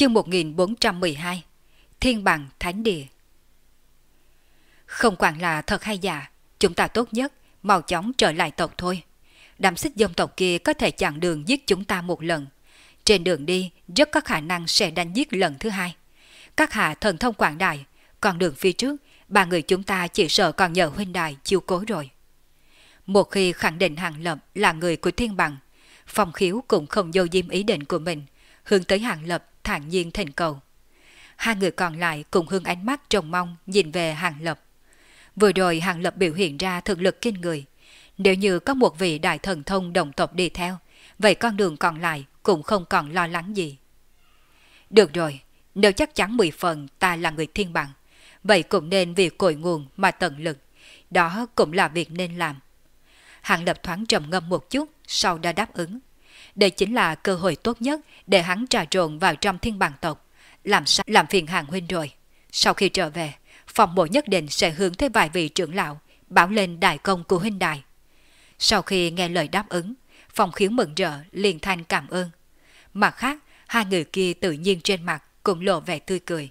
Chương 1412 Thiên bằng Thánh Địa. Không quản là thật hay giả, chúng ta tốt nhất mau chóng trở lại tộc thôi. Đám xích dông tộc kia có thể chặn đường giết chúng ta một lần. Trên đường đi rất có khả năng sẽ đánh giết lần thứ hai. Các hạ thần thông quảng đại, còn đường phía trước, ba người chúng ta chỉ sợ còn nhờ huynh đài chiêu cố rồi. Một khi khẳng định Hàng Lập là người của Thiên bằng, Phong Khiếu cũng không dâu diếm ý định của mình, hướng tới Hàng Lập thản nhiên thỉnh cầu. Hai người còn lại cùng hướng ánh mắt trông mong nhìn về Hàng Lập. Vừa rồi Hàng Lập biểu hiện ra thực lực kinh người. Nếu như có một vị đại thần thông đồng tộc đi theo, vậy con đường còn lại cũng không còn lo lắng gì. Được rồi, nếu chắc chắn 10 phần ta là người Thiên bằng, vậy cũng nên vì cội nguồn mà tận lực. Đó cũng là việc nên làm. Hàng Lập thoáng trầm ngâm một chút, sau đã đáp ứng. Đây chính là cơ hội tốt nhất để hắn trà trộn vào trong Thiên bằng tộc. Làm phiền Hàng huynh rồi. Sau khi trở về, phòng bộ nhất định sẽ hướng tới vài vị trưởng lão, báo lên đại công của huynh đài. Sau khi nghe lời đáp ứng, Phong Khiếu mừng rỡ liền thanh cảm ơn. Mặt khác, hai người kia tự nhiên trên mặt cũng lộ vẻ tươi cười.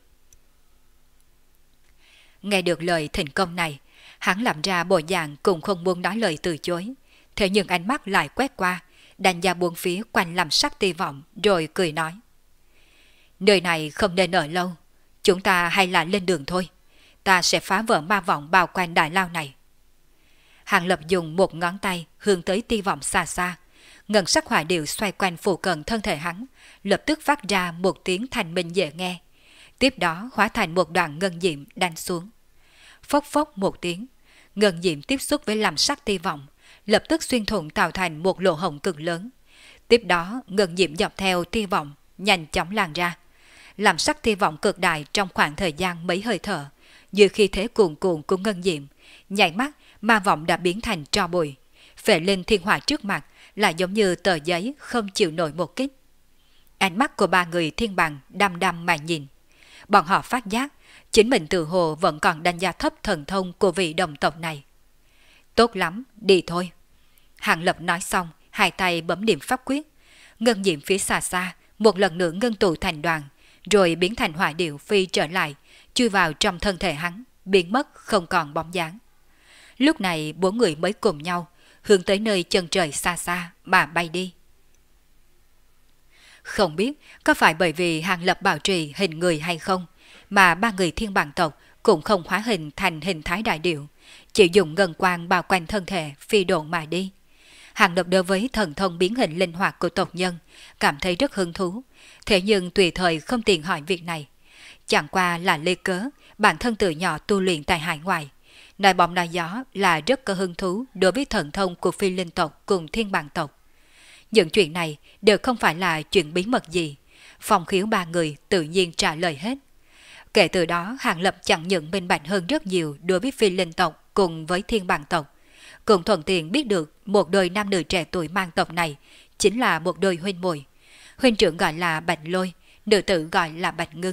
Nghe được lời thỉnh công này, hắn làm ra bộ dạng cũng không muốn nói lời từ chối. Thế nhưng ánh mắt lại quét qua, đánh giá buông phía quanh làm sắc ty vọng, rồi cười nói. Nơi này không nên ở lâu, chúng ta hay là lên đường thôi. Ta sẽ phá vỡ ma vọng bao quanh đại lao này. Hàng Lập dùng một ngón tay hướng tới ty vọng xa xa, ngân sắc hỏa điệu xoay quanh phụ cận thân thể hắn, lập tức phát ra một tiếng thanh minh dễ nghe. Tiếp đó hóa thành một đoạn ngân diệm đánh xuống. Phốc phốc một tiếng, ngân diệm tiếp xúc với làm sắc ty vọng, lập tức xuyên thủng tạo thành một lỗ hổng cực lớn. Tiếp đó ngân diệm dọc theo ty vọng nhanh chóng lan ra. Làm sắc ty vọng cực đại trong khoảng thời gian mấy hơi thở, dưới khi thế cuồn cuộn của ngân diệm, nhảy mắt ma vọng đã biến thành tro bụi. Phệ linh thiên hỏa trước mặt là giống như tờ giấy không chịu nổi một kích. Ánh mắt của ba người Thiên bằng đăm đăm mà nhìn. Bọn họ phát giác chính mình tự hồ vẫn còn đánh giá thấp thần thông của vị đồng tộc này. Tốt lắm, đi thôi. Hàng Lập nói xong, hai tay bấm điểm pháp quyết. Ngân diệm phía xa xa một lần nữa ngân tụ thành đoàn, rồi biến thành hỏa điệu phi trở lại, chui vào trong thân thể hắn, biến mất không còn bóng dáng. Lúc này bốn người mới cùng nhau hướng tới nơi chân trời xa xa mà bay đi. Không biết có phải bởi vì Hàng Lập bảo trì hình người hay không, mà ba người Thiên bằng tộc cũng không hóa hình thành hình thái đại điệu, chỉ dùng ngân quang bao quanh thân thể phi độn mà đi. Hàng Lập đối với thần thông biến hình linh hoạt của tộc nhân cảm thấy rất hứng thú, thế nhưng tùy thời không tiện hỏi việc này. Chẳng qua là lê cớ bản thân từ nhỏ tu luyện tại hải ngoại, nói bóng nói gió là rất có hứng thú đối với thần thông của phi linh tộc cùng Thiên bằng tộc. Những chuyện này đều không phải là chuyện bí mật gì, Phong Khiếu ba người tự nhiên trả lời hết. Kể từ đó Hàng Lập chẳng những minh bạch hơn rất nhiều đối với phi linh tộc cùng với Thiên bằng tộc, cũng thuận tiện biết được một đôi nam nữ trẻ tuổi mang tộc này chính là một đôi huynh muội. Huynh trưởng gọi là Bạch Lôi, nữ tử gọi là Bạch Ngưng.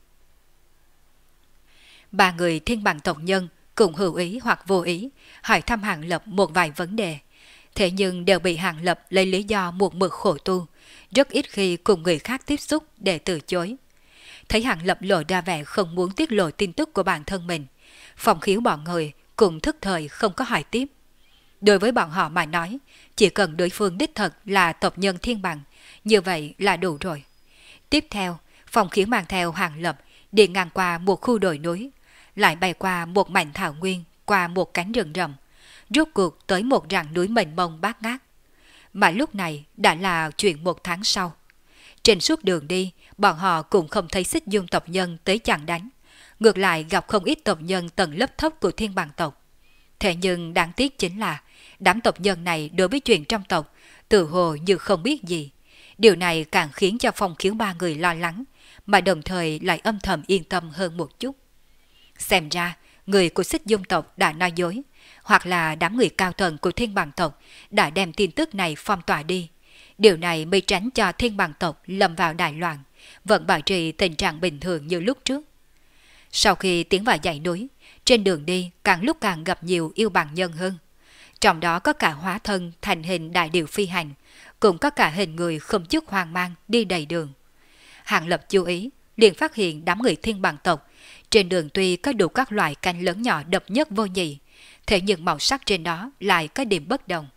Ba người Thiên bằng tộc nhân cùng hữu ý hoặc vô ý hỏi thăm Hàng Lập một vài vấn đề, thế nhưng đều bị Hàng Lập lấy lý do một mực khổ tu, rất ít khi cùng người khác tiếp xúc để từ chối. Thấy Hàng Lập lộ ra vẻ không muốn tiết lộ tin tức của bản thân mình, Phong Khiếu bọn người cùng thức thời không có hỏi tiếp. Đối với bọn họ mà nói, chỉ cần đối phương đích thật là tộc nhân Thiên bằng, như vậy là đủ rồi. Tiếp theo, Phong Khiếu mang theo Hàng Lập đi ngang qua một khu đồi núi, lại bay qua một mảnh thảo nguyên, qua một cánh rừng rậm, rốt cuộc tới một rặng núi mênh mông bát ngát. Mà lúc này đã là chuyện một tháng sau. Trên suốt đường đi, bọn họ cũng không thấy xích dung tộc nhân tới chặn đánh, ngược lại gặp không ít tộc nhân tầng lớp thấp của Thiên bằng tộc. Thế nhưng đáng tiếc chính là đám tộc nhân này đối với chuyện trong tộc tự hồ như không biết gì. Điều này càng khiến cho Phong Khiếu ba người lo lắng, mà đồng thời lại âm thầm yên tâm hơn một chút. Xem ra người của xích dung tộc đã nói dối, hoặc là đám người cao tầng của Thiên bằng tộc đã đem tin tức này phong tỏa đi. Điều này mới tránh cho Thiên bằng tộc lâm vào đại loạn, vẫn bảo trì tình trạng bình thường như lúc trước. Sau khi tiến vào dãy núi, trên đường đi càng lúc càng gặp nhiều yêu bằng nhân hơn. Trong đó có cả hóa thân thành hình đại điệu phi hành, cũng có cả hình người không chút hoang mang đi đầy đường. Hàng Lập chú ý, liền phát hiện đám người thiên bằng tộc. Trên đường tuy có đủ các loại cánh lớn nhỏ độc nhất vô nhị, thế nhưng màu sắc trên đó lại có điểm bất đồng.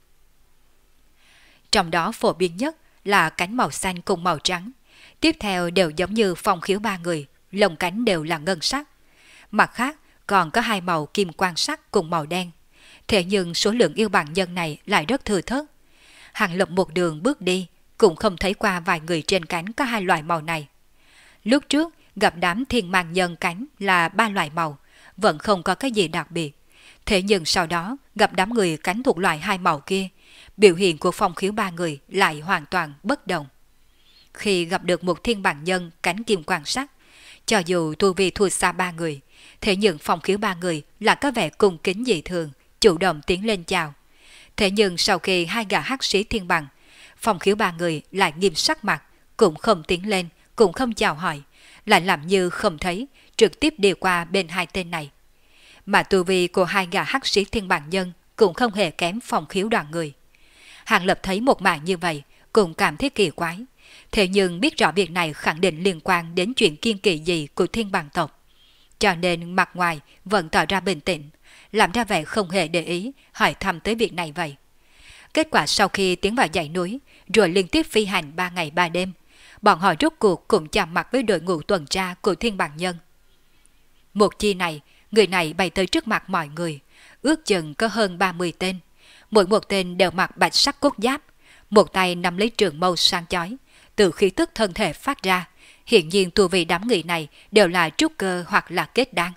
Trong đó phổ biến nhất là cánh màu xanh cùng màu trắng. Tiếp theo đều giống như Phong Khiếu ba người, lông cánh đều là ngân sắc. Mặt khác còn có hai màu kim quang sắc cùng màu đen. Thế nhưng số lượng yêu bằng nhân này lại rất thừa thớt. Hàng Lập một đường bước đi, cũng không thấy qua vài người trên cánh có hai loại màu này. Lúc trước gặp đám thiên mang nhân cánh là ba loại màu, vẫn không có cái gì đặc biệt. Thế nhưng sau đó gặp đám người cánh thuộc loại hai màu kia, biểu hiện của Phong Khiếu ba người lại hoàn toàn bất đồng. Khi gặp được một thiên bằng nhân cánh kim quang sắc, cho dù tu vi thua xa ba người, thế nhưng Phong Khiếu ba người là có vẻ cung kính dị thường, chủ động tiến lên chào. Thế nhưng sau khi hai gã hắc sĩ thiên bằng, Phong Khiếu ba người lại nghiêm sắc mặt, cũng không tiến lên, cũng không chào hỏi, lại làm như không thấy, trực tiếp đi qua bên hai tên này. Mà tu vi của hai gã hắc sĩ thiên bằng nhân cũng không hề kém Phong Khiếu đoàn người. Hàng Lập thấy một màn như vậy, cũng cảm thấy kỳ quái. Thế nhưng biết rõ việc này khẳng định liên quan đến chuyện kiên kỳ gì của thiên bằng tộc. Cho nên mặt ngoài vẫn tỏ ra bình tĩnh, làm ra vẻ không hề để ý, hỏi thăm tới việc này vậy. Kết quả sau khi tiến vào dãy núi, rồi liên tiếp phi hành 3 ngày 3 đêm, bọn họ rốt cuộc cũng chạm mặt với đội ngũ tuần tra của thiên bằng nhân. Một chi này, người này bay tới trước mặt mọi người, ước chừng có hơn 30 tên. Mỗi một tên đều mặc bạch sắc cốt giáp, một tay nắm lấy trường mâu sáng chói, từ khí tức thân thể phát ra, hiện nhiên tu vi đám người này đều là trúc cơ hoặc là kết đan.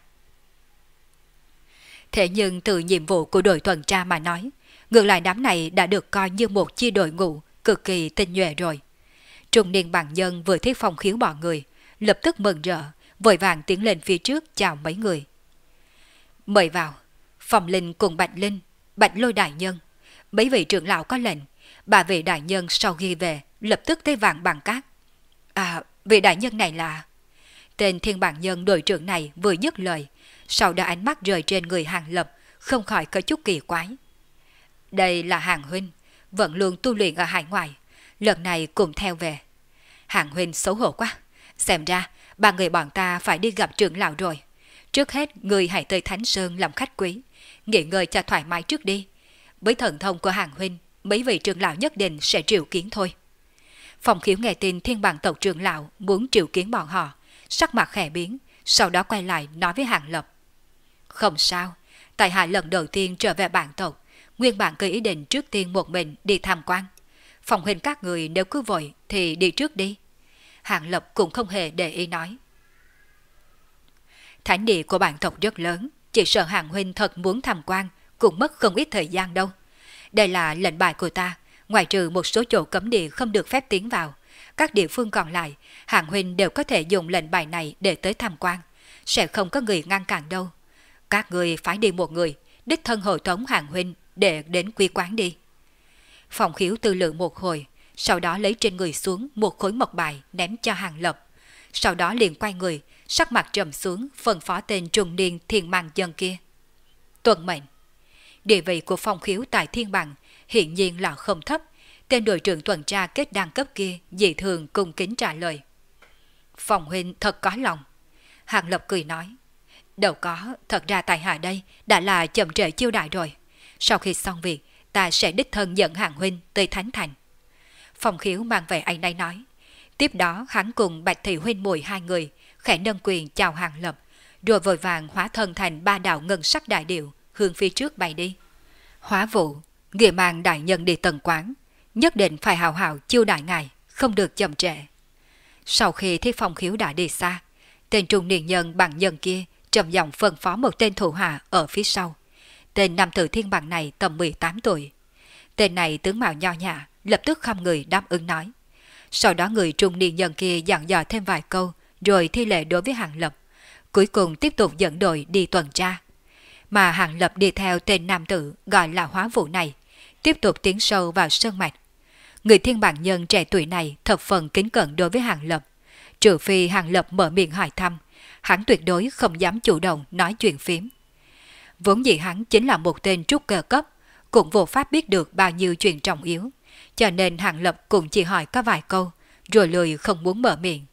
Thế nhưng từ nhiệm vụ của đội tuần tra mà nói, ngược lại đám này đã được coi như một chi đội ngũ cực kỳ tinh nhuệ rồi. Trung niên bằng nhân vừa thấy Phong Khiếu bọn người, lập tức mừng rỡ, vội vàng tiến lên phía trước chào mấy người. Mời vào, Phong Linh cùng Bạch Linh, Bạch Lôi đại nhân, mấy vị trưởng lão có lệnh, bà vị đại nhân sau khi về lập tức tới vạn bằng cát. À, vị đại nhân này là... Tên thiên bản nhân đội trưởng này vừa dứt lời, sau đó ánh mắt rời trên người Hàng Lập, không khỏi có chút kỳ quái. Đây là Hàng huynh, vẫn luôn tu luyện ở hải ngoại, lần này cùng theo về. Hàng huynh xấu hổ quá, xem ra ba người bọn ta phải đi gặp trưởng lão rồi. Trước hết người hãy tới Thánh Sơn làm khách quý, nghỉ ngơi cho thoải mái trước đi. Với thần thông của Hàng huynh, mấy vị trưởng lão nhất định sẽ triệu kiến thôi. Phong Khiếu nghe tin thiên bằng tộc trưởng lão muốn triệu kiến bọn họ, sắc mặt khẽ biến, sau đó quay lại nói với Hàng Lập. Không sao, tại hạ lần đầu tiên trở về bản tộc, nguyên bản cứ ý định trước tiên một mình đi tham quan. Phong huynh các người nếu cứ vội thì đi trước đi. Hàng Lập cũng không hề để ý nói. Thánh địa của bản tộc rất lớn, chỉ sợ Hàng huynh thật muốn tham quan cũng mất không ít thời gian đâu. Đây là lệnh bài của ta, ngoài trừ một số chỗ cấm địa không được phép tiến vào, các địa phương còn lại, Hàng huynh đều có thể dùng lệnh bài này để tới tham quan, sẽ không có người ngăn cản đâu. Các người phải đi một người, đích thân hội tống Hàng huynh để đến quy quán đi. Phong Khiếu tư lượng một hồi, sau đó lấy trên người xuống một khối mộc bài ném cho Hàng Lập, sau đó liền quay người, sắc mặt trầm xuống phân phó tên trung niên thiên mang dân kia. Tuân mệnh. Địa vị của Phong Khiếu tại thiên bằng hiện nhiên là không thấp, tên đội trưởng tuần tra kết đan cấp kia dị thường cung kính trả lời. Phong huynh thật có lòng. Hàng Lập cười nói. Đâu có, thật ra tại hạ đây đã là chậm trễ chiêu đại rồi. Sau khi xong việc, ta sẽ đích thân dẫn Hàng huynh tới Thánh Thành. Phong Khiếu mang về anh này nói. Tiếp đó hắn cùng Bạch Thị huynh muội hai người khẽ nâng quyền chào Hàng Lập, rồi vội vàng hóa thân thành ba đạo ngân sắc đại điệu hướng phía trước bay đi. Hóa Vụ, nghĩa mang đại nhân đi tần quán, nhất định phải hào hào chiêu đại ngài, không được chậm trễ. Sau khi thấy Phong Khiếu đã đi xa, tên trung niên nhân bằng nhân kia trầm giọng phân phó một tên thủ hạ ở phía sau. Tên nam tử thiên bằng này tầm 18 tuổi. Tên này tướng mạo nho nhã, lập tức khom người đáp ứng nói. Sau đó người trung niên nhân kia dặn dò thêm vài câu, rồi thi lễ đối với Hàng Lập. Cuối cùng tiếp tục dẫn đội đi tuần tra. Mà Hàng Lập đi theo tên nam tử gọi là Hóa Vụ này, tiếp tục tiến sâu vào sơn mạch. Người thiên bản nhân trẻ tuổi này thập phần kính cẩn đối với Hàng Lập. Trừ phi Hàng Lập mở miệng hỏi thăm, hắn tuyệt đối không dám chủ động nói chuyện phím. Vốn dĩ hắn chính là một tên trúc cơ cấp, cũng vô pháp biết được bao nhiêu chuyện trọng yếu, cho nên Hàng Lập cũng chỉ hỏi có vài câu, rồi lười không muốn mở miệng.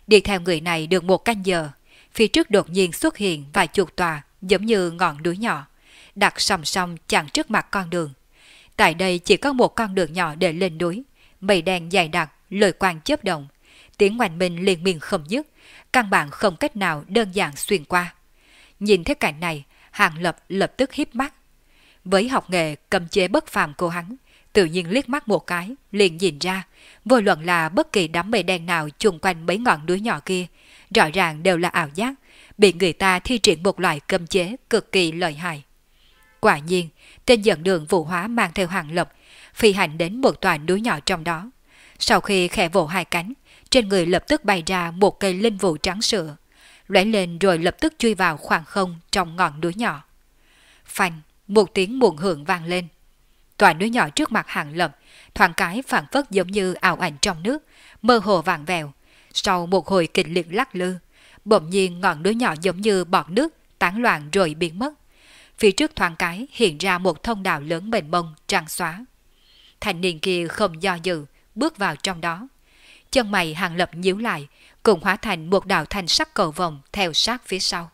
Đi theo người này được một canh giờ, phía trước đột nhiên xuất hiện vài chục tòa giống như ngọn núi nhỏ, đặt song song chặn trước mặt con đường. Tại đây chỉ có một con đường nhỏ để lên núi, mây đen dày đặc, lôi quang chớp động, tiếng oanh minh liên miên không dứt, căn bản không cách nào đơn giản xuyên qua. Nhìn thấy cảnh này, Hàng Lập lập tức híp mắt. Với học nghệ cấm chế bất phàm của hắn, tự nhiên liếc mắt một cái, liền nhìn ra, vô luận là bất kỳ đám mây đen nào chung quanh mấy ngọn núi nhỏ kia, rõ ràng đều là ảo giác, bị người ta thi triển một loại cấm chế cực kỳ lợi hại. Quả nhiên, tên dẫn đường vụ hóa mang theo Hàng Lập, phi hành đến một tòa núi nhỏ trong đó. Sau khi khẽ vỗ hai cánh, trên người lập tức bay ra một cây linh vụ trắng sữa, lóe lên rồi lập tức chui vào khoảng không trong ngọn núi nhỏ. Phanh, một tiếng muộn hưởng vang lên. Tòa núi nhỏ trước mặt Hàng Lập, thoáng cái phản phất giống như ảo ảnh trong nước, mơ hồ vàng vèo. Sau một hồi kịch liệt lắc lư, bỗng nhiên ngọn núi nhỏ giống như bọt nước tán loạn rồi biến mất. Phía trước thoáng cái hiện ra một thông đạo lớn mênh mông trắng xóa. Thanh niên kia không do dự, bước vào trong đó. Chân mày Hàng Lập nhíu lại, cùng hóa thành một đạo thanh sắc cầu vồng theo sát phía sau.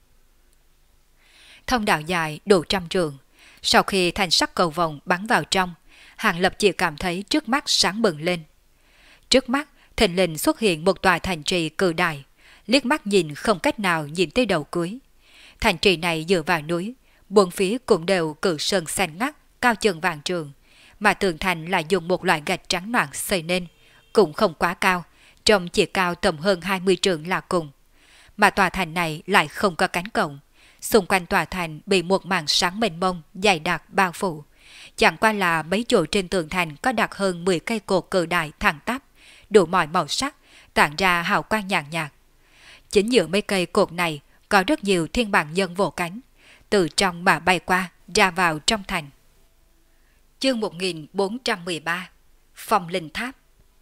Thông đạo dài đủ 100 trượng. Sau khi thanh sắc cầu vồng bắn vào trong, Hàng Lập chỉ cảm thấy trước mắt sáng bừng lên. Trước mắt thình lình xuất hiện một tòa thành trì cự đại, liếc mắt nhìn không cách nào nhìn tới đầu cuối. Thành trì này dựa vào núi, bốn phía cũng đều cự sơn xanh ngắt, cao chừng vạn trượng, mà tường thành lại dùng một loại gạch trắng noãn xây nên, cũng không quá cao, trông chỉ cao tầm hơn 20 trượng là cùng. Mà tòa thành này lại không có cánh cổng, xung quanh tòa thành bị một màn sáng mênh mông dày đặc bao phủ. Chẳng qua là mấy chỗ trên tường thành có đặt hơn 10 cây cột cự đại thẳng tắp, đủ mọi màu sắc, tản ra hào quang nhàn nhạt. Chính giữa mấy cây cột này có rất nhiều thiên bảng nhân vỗ cánh, từ trong mà bay qua, ra vào trong thành. Chương 1413 Phong Linh Tháp.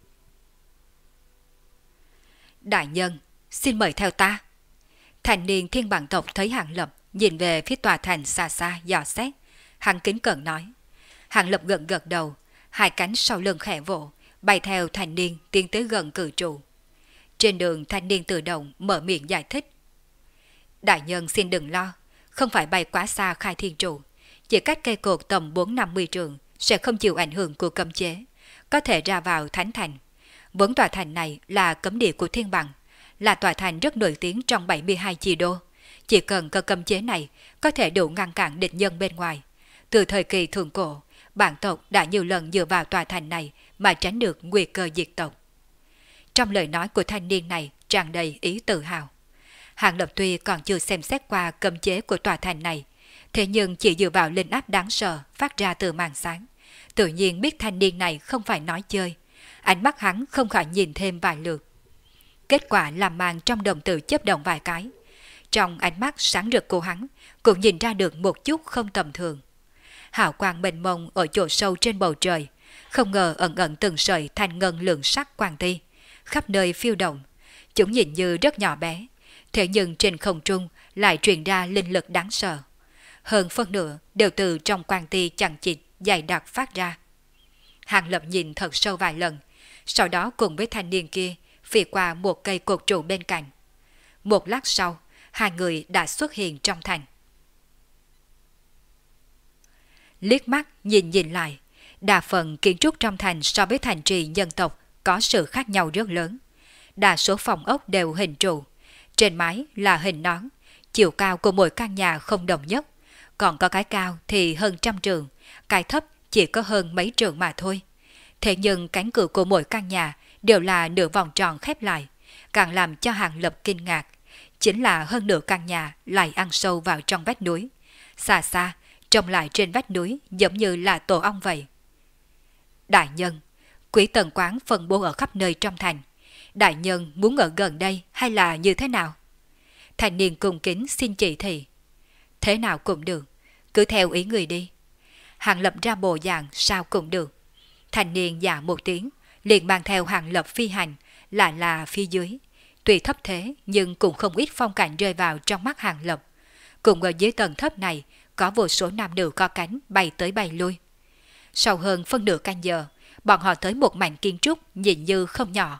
Đại nhân, xin mời theo ta. Thành niên thiên bản tộc thấy Hàng Lập, nhìn về phía tòa thành xa xa dò xét, hắn kính cẩn nói. Hàng Lập gật gật đầu, hai cánh sau lưng khẽ vỗ, bay theo thanh niên tiến tới gần cử trụ. Trên đường thanh niên tự động mở miệng giải thích. Đại nhân xin đừng lo, không phải bay quá xa khai thiên trụ, chỉ cách cây cột tầm 4-50 trượng sẽ không chịu ảnh hưởng của cấm chế, có thể ra vào thánh thành. Vốn tòa thành này là cấm địa của thiên bằng, là tòa thành rất nổi tiếng trong 72 chi đô. Chỉ cần có cấm chế này có thể đủ ngăn cản địch nhân bên ngoài. Từ thời kỳ thượng cổ, bản tộc đã nhiều lần dựa vào tòa thành này mà tránh được nguy cơ diệt tộc. Trong lời nói của thanh niên này tràn đầy ý tự hào. Hàng Lập tuy còn chưa xem xét qua cấm chế của tòa thành này, thế nhưng chỉ dựa vào linh áp đáng sợ phát ra từ màn sáng, tự nhiên biết thanh niên này không phải nói chơi. Ánh mắt hắn không khỏi nhìn thêm vài lượt. Kết quả là màn trong đồng tử chớp động vài cái. Trong ánh mắt sáng rực của hắn cũng nhìn ra được một chút không tầm thường. Hào quang mênh mông ở chỗ sâu trên bầu trời, không ngờ ẩn ẩn từng sợi thanh ngân lượng sắc quang ti, khắp nơi phiêu động. Chúng nhìn như rất nhỏ bé, thế nhưng trên không trung lại truyền ra linh lực đáng sợ. Hơn phân nửa đều từ trong quang ti chằng chịt dày đặc phát ra. Hàng Lập nhìn thật sâu vài lần, sau đó cùng với thanh niên kia phi qua một cây cột trụ bên cạnh. Một lát sau, hai người đã xuất hiện trong thành. Liếc mắt nhìn lại, đa phần kiến trúc trong thành so với thành trì nhân tộc có sự khác nhau rất lớn. Đa số phòng ốc đều hình trụ, trên mái là hình nón, chiều cao của mỗi căn nhà không đồng nhất, còn có cái cao thì hơn 100 trượng, cái thấp chỉ có hơn mấy trượng mà thôi. Thế nhưng cánh cửa của mỗi căn nhà đều là nửa vòng tròn khép lại, càng làm cho Hàng Lập kinh ngạc. Chính là hơn nửa căn nhà lại ăn sâu vào trong vách núi. Xa xa, trông lại trên vách núi giống như là tổ ong vậy. Đại nhân, quý tần quán phân bố ở khắp nơi trong thành. Đại nhân muốn ở gần đây hay là như thế nào? Thanh niên cung kính xin chỉ thị. Thế nào cũng được, cứ theo ý người đi. Hàng Lập ra bộ dạng sao cũng được. Thanh niên dạ một tiếng, liền mang theo Hàng Lập phi hành, lại là phía dưới. Tuy thấp thế nhưng cũng không ít phong cảnh rơi vào trong mắt Hàng Lập. Cùng ở dưới tầng thấp này có vô số nam nữ có cánh bay tới bay lui. Sau hơn phân nửa canh giờ, bọn họ tới một mảnh kiến trúc nhìn như không nhỏ.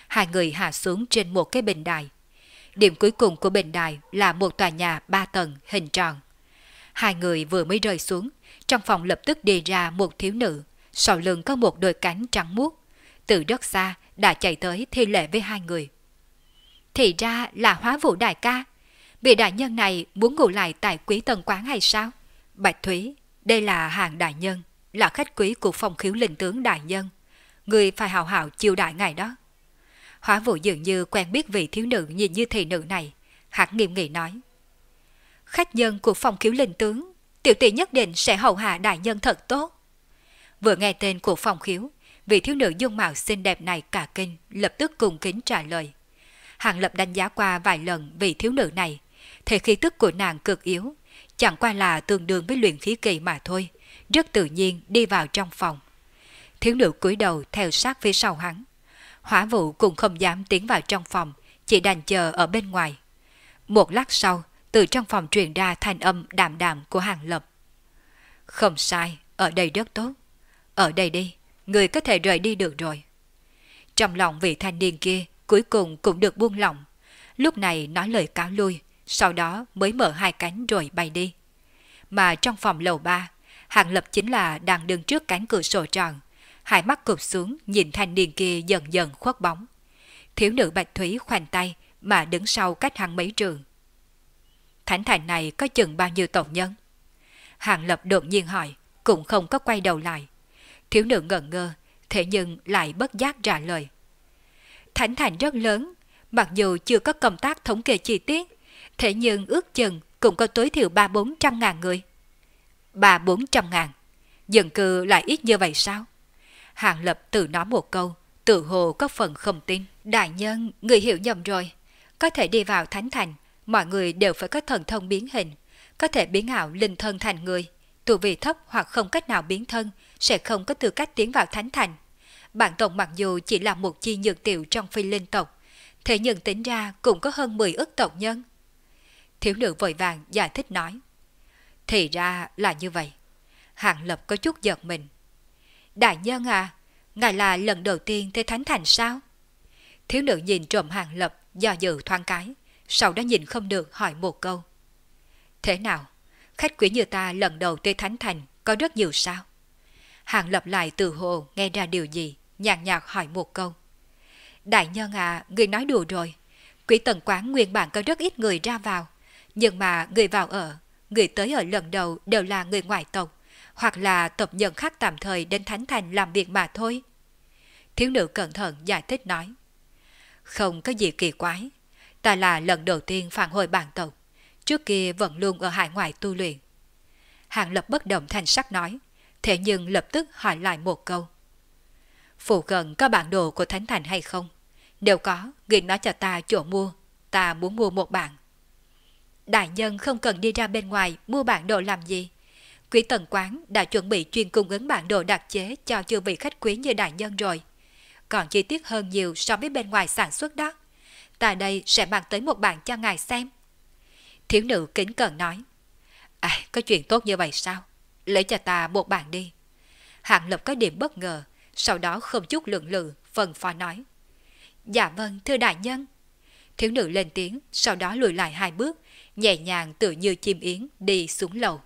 Hai người hạ xuống trên một cái bình đài. Điểm cuối cùng của bình đài là một tòa nhà 3 tầng hình tròn. Hai người vừa mới rơi xuống, trong phòng lập tức đi ra một thiếu nữ, sau lưng có một đôi cánh trắng muốt. Từ rất xa đã chạy tới thi lễ với hai người. Thì ra là Hóa Vũ đại ca. Vị đại nhân này muốn ngủ lại tại Quý Tần quán hay sao? Bạch Thúy, đây là hàng đại nhân, là khách quý của Phong Khiếu Linh tướng đại nhân. Người phải hào hào chiêu đại ngài đó. Hóa Vũ dường như quen biết vị thiếu nữ nhìn như thị nữ này, hắn nghiêm nghị nói. Khách nhân của Phong Khiếu Linh tướng, tiểu tỷ nhất định sẽ hầu hạ đại nhân thật tốt. Vừa nghe tên của Phong Khiếu, vị thiếu nữ dung mạo xinh đẹp này cả kinh, lập tức cung kính trả lời. Hàng Lập đánh giá qua vài lần vị thiếu nữ này, thì khí tức của nàng cực yếu, chẳng qua là tương đương với luyện khí kỳ mà thôi, rất tự nhiên đi vào trong phòng. Thiếu nữ cúi đầu theo sát phía sau hắn. Hóa Vũ cũng không dám tiến vào trong phòng, chỉ đành chờ ở bên ngoài. Một lát sau, từ trong phòng truyền ra thanh âm đạm đạm của Hàng Lập. Không sai, ở đây rất tốt. Ở đây đi, người có thể rời đi được rồi. Trong lòng vị thanh niên kia cuối cùng cũng được buông lỏng. Lúc này nói lời cáo lui, sau đó mới mở hai cánh rồi bay đi. Mà trong phòng lầu 3, Hàng Lập chính là đang đứng trước cánh cửa sổ tròn, hai mắt cụp xuống nhìn thanh niên kia dần dần khuất bóng. Thiếu nữ Bạch Thúy khoanh tay mà đứng sau cách hắn mấy trường. Thánh thành này có chừng bao nhiêu tộc nhân? Hàng Lập đột nhiên hỏi, cũng không có quay đầu lại. Thiếu nữ ngẩn ngơ, thế nhưng lại bất giác trả lời. Thánh thành rất lớn, mặc dù chưa có công tác thống kê chi tiết, thế nhưng ước chừng cũng có tối thiểu 300-400 ngàn người. 300-400 ngàn? Dân cư lại ít như vậy sao? Hàng Lập tự nói một câu, tự hồ có phần không tin. Đại nhân, người hiểu nhầm rồi. Có thể đi vào thánh thành, mọi người đều phải có thần thông biến hình, có thể biến ảo linh thân thành người. Tu vị thấp hoặc không cách nào biến thân sẽ không có tư cách tiến vào thánh thành. Bản tộc mặc dù chỉ là một chi nhược tiểu trong phi linh tộc, thế nhưng tính ra cũng có hơn 10 ức tộc nhân. Thiếu nữ vội vàng giải thích nói. Thì ra là như vậy. Hàng Lập có chút giật mình. Đại nhân à, ngài là lần đầu tiên tới thánh thành sao? Thiếu nữ nhìn trộm Hàng Lập do dự thoáng cái, sau đó nhìn không được hỏi một câu. Thế nào? Khách quý như ta lần đầu tới thánh thành có rất nhiều sao? Hàng Lập lại từ hồ nghe ra điều gì, nhàn nhạt hỏi một câu. Đại nhân à, người nói đùa rồi. Quý Tần quán nguyên bản có rất ít người ra vào, nhưng mà người vào ở, người tới ở lần đầu đều là người ngoại tộc, hoặc là tộc nhân khác tạm thời đến thánh thành làm việc mà thôi. Thiếu nữ cẩn thận giải thích nói. Không có gì kỳ quái, ta là lần đầu tiên phản hồi bản tộc, trước kia vẫn luôn ở hải ngoại tu luyện. Hàng Lập bất động thanh sắc nói, thế nhưng lập tức hỏi lại một câu. Phụ cận có bản đồ của thánh thành hay không? Nếu có, ghi nói cho ta chỗ mua, ta muốn mua một bản. Đại nhân không cần đi ra bên ngoài mua bản đồ làm gì. Quý Tần quán đã chuẩn bị chuyên cung ứng bản đồ đặc chế cho chư vị khách quý như đại nhân rồi. Còn chi tiết hơn nhiều so với bên ngoài sản xuất đó. Ta đây sẽ mang tới một bản cho ngài xem. Thiếu nữ kính cẩn nói. Có chuyện tốt như vậy sao? Lấy cho ta một bản đi. Hàng Lập có điểm bất ngờ, sau đó không chút lượng lự, phân phó nói. Dạ vâng, thưa đại nhân. Thiếu nữ lên tiếng, sau đó lùi lại 2 bước, nhẹ nhàng tựa như chim yến đi xuống lầu.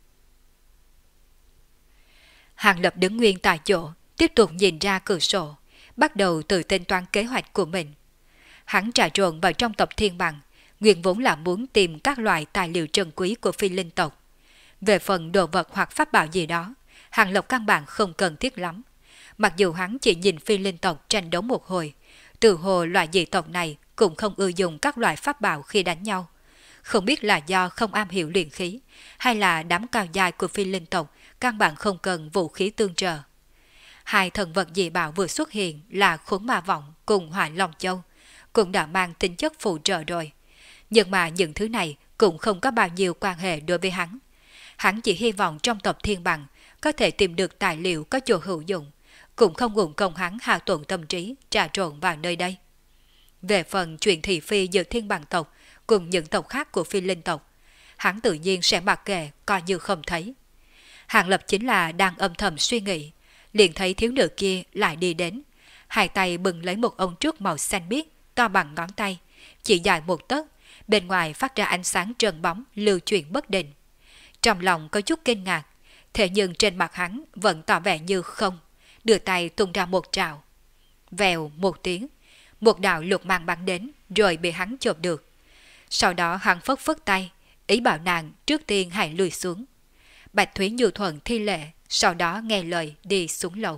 Hàng Lập đứng nguyên tại chỗ, tiếp tục nhìn ra cửa sổ, bắt đầu tự tính toán kế hoạch của mình. Hắn trà trộn vào trong tộc Thiên Bằng, nguyên vốn là muốn tìm các loại tài liệu trân quý của phi linh tộc. Về phần đồ vật hoặc pháp bảo gì đó, Hàng Lập căn bản không cần thiết lắm. Mặc dù hắn chỉ nhìn phi linh tộc tranh đấu một hồi, từ hồ loại dị tộc này cũng không ưa dùng các loại pháp bảo khi đánh nhau. Không biết là do không am hiểu luyện khí, hay là đám cao dài của phi linh tộc căn bản không cần vũ khí tương trợ. Hai thần vật dị bảo vừa xuất hiện là Khốn Ma Vọng cùng Hỏa Long Châu, cũng đã mang tính chất phụ trợ rồi. Nhưng mà những thứ này cũng không có bao nhiêu quan hệ đối với hắn. Hắn chỉ hy vọng trong tộc Thiên Bằng có thể tìm được tài liệu có chỗ hữu dụng, cũng không uổng công hắn hao tổn tâm trí trà trộn vào nơi đây. Về phần chuyện thị phi giữa Thiên Bằng tộc cùng những tộc khác của phi linh tộc, hắn tự nhiên sẽ mặc kệ coi như không thấy. Hàng Lập chính là đang âm thầm suy nghĩ, liền thấy thiếu nữ kia lại đi đến. hai tay bưng lấy một ống trúc màu xanh biếc to bằng ngón tay, chỉ dài một tấc, bên ngoài phát ra ánh sáng trơn bóng lưu chuyển bất định. Trong lòng có chút kinh ngạc, thế nhưng trên mặt hắn vẫn tỏ vẻ như không, đưa tay tung ra một trào. Vèo một tiếng, một đạo lục mang bắn đến rồi bị hắn chộp được. Sau đó hắn phất phất tay, ý bảo nàng trước tiên hãy lùi xuống. Bạch Thúy nhu thuận thi lễ, sau đó nghe lời đi xuống lầu.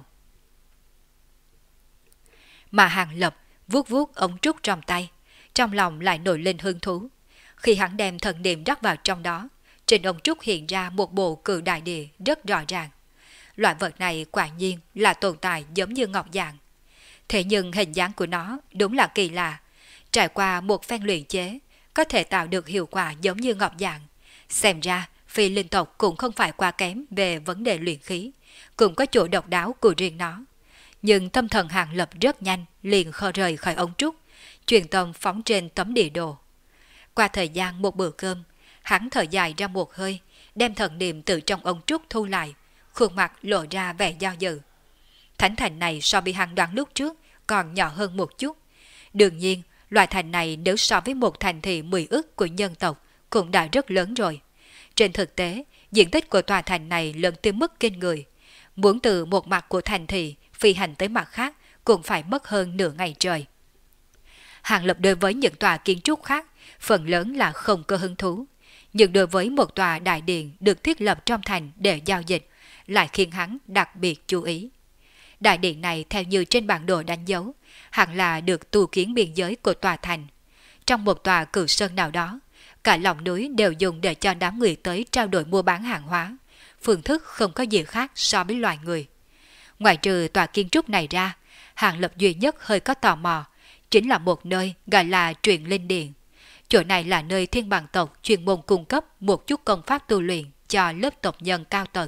Mà Hàng Lập vuốt vuốt ống trúc trong tay, trong lòng lại nổi lên hứng thú. Khi hắn đem thần niệm rắc vào trong đó, trên ống trúc hiện ra một bộ cự đại địa rất rõ ràng. Loại vật này quả nhiên là tồn tại giống như ngọc dạng. Thế nhưng hình dáng của nó đúng là kỳ lạ. Trải qua một phen luyện chế, có thể tạo được hiệu quả giống như ngọc dạng. Xem ra, phi linh tộc cũng không phải quá kém về vấn đề luyện khí, cũng có chỗ độc đáo của riêng nó. Nhưng tâm thần Hàng Lập rất nhanh liền rời khỏi ống trúc, truyền tâm phóng trên tấm địa đồ. Qua thời gian một bữa cơm, hắn thở dài ra một hơi, đem thần niệm từ trong ống trúc thu lại, khuôn mặt lộ ra vẻ do dự. Thánh thành này so với hắn đoán lúc trước còn nhỏ hơn một chút. Đương nhiên, loại thành này nếu so với một thành thị 10 ức của nhân tộc cũng đã rất lớn rồi. Trên thực tế, diện tích của tòa thành này lớn tới mức kinh người. Muốn từ một mặt của thành thị phi hành tới mặt khác cũng phải mất hơn nửa ngày trời. Hàng Lập đối với những tòa kiến trúc khác, phần lớn là không có hứng thú. Nhưng đối với một tòa đại điện được thiết lập trong thành để giao dịch, lại khiến hắn đặc biệt chú ý. Đại điện này theo như trên bản đồ đánh dấu, hẳn là được tu kiến biên giới của tòa thành. Trong một tòa cự sơn nào đó, cả lòng núi đều dùng để cho đám người tới trao đổi mua bán hàng hóa. Phương thức không có gì khác so với loài người. Ngoài trừ tòa kiến trúc này ra, Hàng Lập duy nhất hơi có tò mò, chính là một nơi gọi là Truyền Linh Điện. Chỗ này là nơi thiên bằng tộc chuyên môn cung cấp một chút công pháp tu luyện cho lớp tộc nhân cao tầng.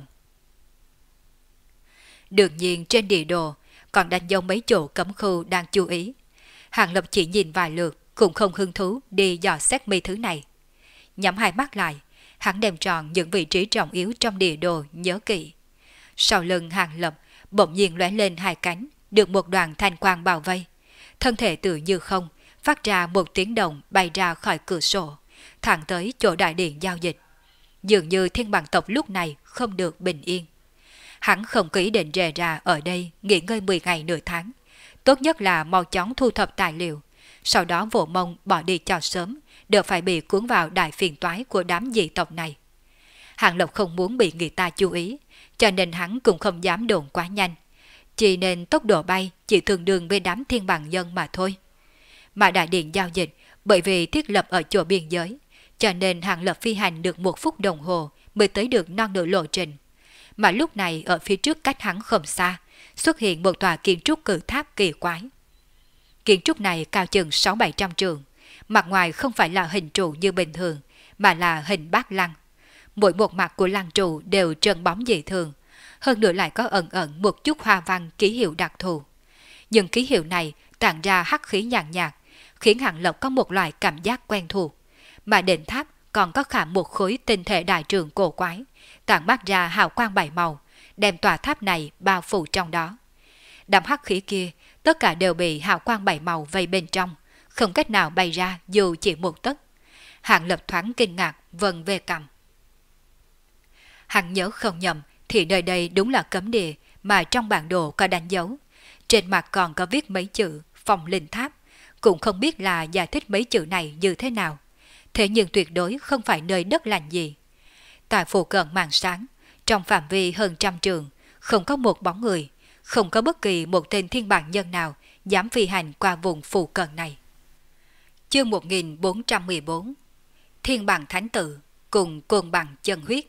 Đương nhiên trên địa đồ còn đánh dấu mấy chỗ cấm khu đang chú ý. Hàng Lập chỉ nhìn vài lượt cũng không hứng thú đi dò xét mấy thứ này. Nhắm hai mắt lại, hắn đem tròn những vị trí trọng yếu trong địa đồ nhớ kỹ. Sau lưng Hàng Lập bỗng nhiên lóe lên hai cánh, được một đoàn thanh quang bao vây. Thân thể tự như không, phát ra một tiếng động bay ra khỏi cửa sổ, thẳng tới chỗ đại điện giao dịch. Dường như thiên bằng tộc lúc này không được bình yên. Hắn không có ý định rời ra ở đây nghỉ ngơi 10 ngày nửa tháng. Tốt nhất là mau chóng thu thập tài liệu, sau đó vỗ mông bỏ đi cho sớm, đỡ phải bị cuốn vào đại phiền toái của đám dị tộc này. Hàng Lập không muốn bị người ta chú ý, cho nên hắn cũng không dám đồn quá nhanh. Chỉ nên tốc độ bay chỉ tương đương với đám thiên bằng nhân mà thôi. Mà đại điện giao dịch bởi vì thiết lập ở chỗ biên giới, cho nên Hàng Lập phi hành được 1 phút đồng hồ mới tới được non nửa lộ trình. Mà lúc này ở phía trước cách hắn không xa, xuất hiện một tòa kiến trúc cự tháp kỳ quái. Kiến trúc này cao chừng 600-700 trượng, mặt ngoài không phải là hình trụ như bình thường, mà là hình bát lăng. Mỗi một mặt của lăng trụ đều trơn bóng dị thường, hơn nữa lại có ẩn ẩn một chút hoa văn ký hiệu đặc thù. Nhưng ký hiệu này tản ra hắc khí nhàn nhạt, khiến Hàng Lập có một loại cảm giác quen thuộc. Mà đỉnh tháp còn có khảm một khối tinh thể đại trường cổ quái, tản mát ra hào quang bảy màu, đem tòa tháp này bao phủ trong đó. Đám hắc khí kia, tất cả đều bị hào quang bảy màu vây bên trong, không cách nào bay ra dù chỉ một tấc. Hàng Lập thoáng kinh ngạc, vần về cằm. Hắn nhớ không nhầm thì nơi đây đúng là cấm địa mà trong bản đồ có đánh dấu. Trên mặt còn có viết mấy chữ Phong Linh Tháp, cũng không biết là giải thích mấy chữ này như thế nào. Thế nhưng tuyệt đối không phải nơi đất lành gì. Tại phủ cận màn sáng, trong phạm vi hơn 100 trượng, không có một bóng người, không có bất kỳ một tên thiên bản nhân nào dám phi hành qua vùng phủ cận này. Chương 1414 Thiên bằng thánh tự cùng côn bằng chân huyết.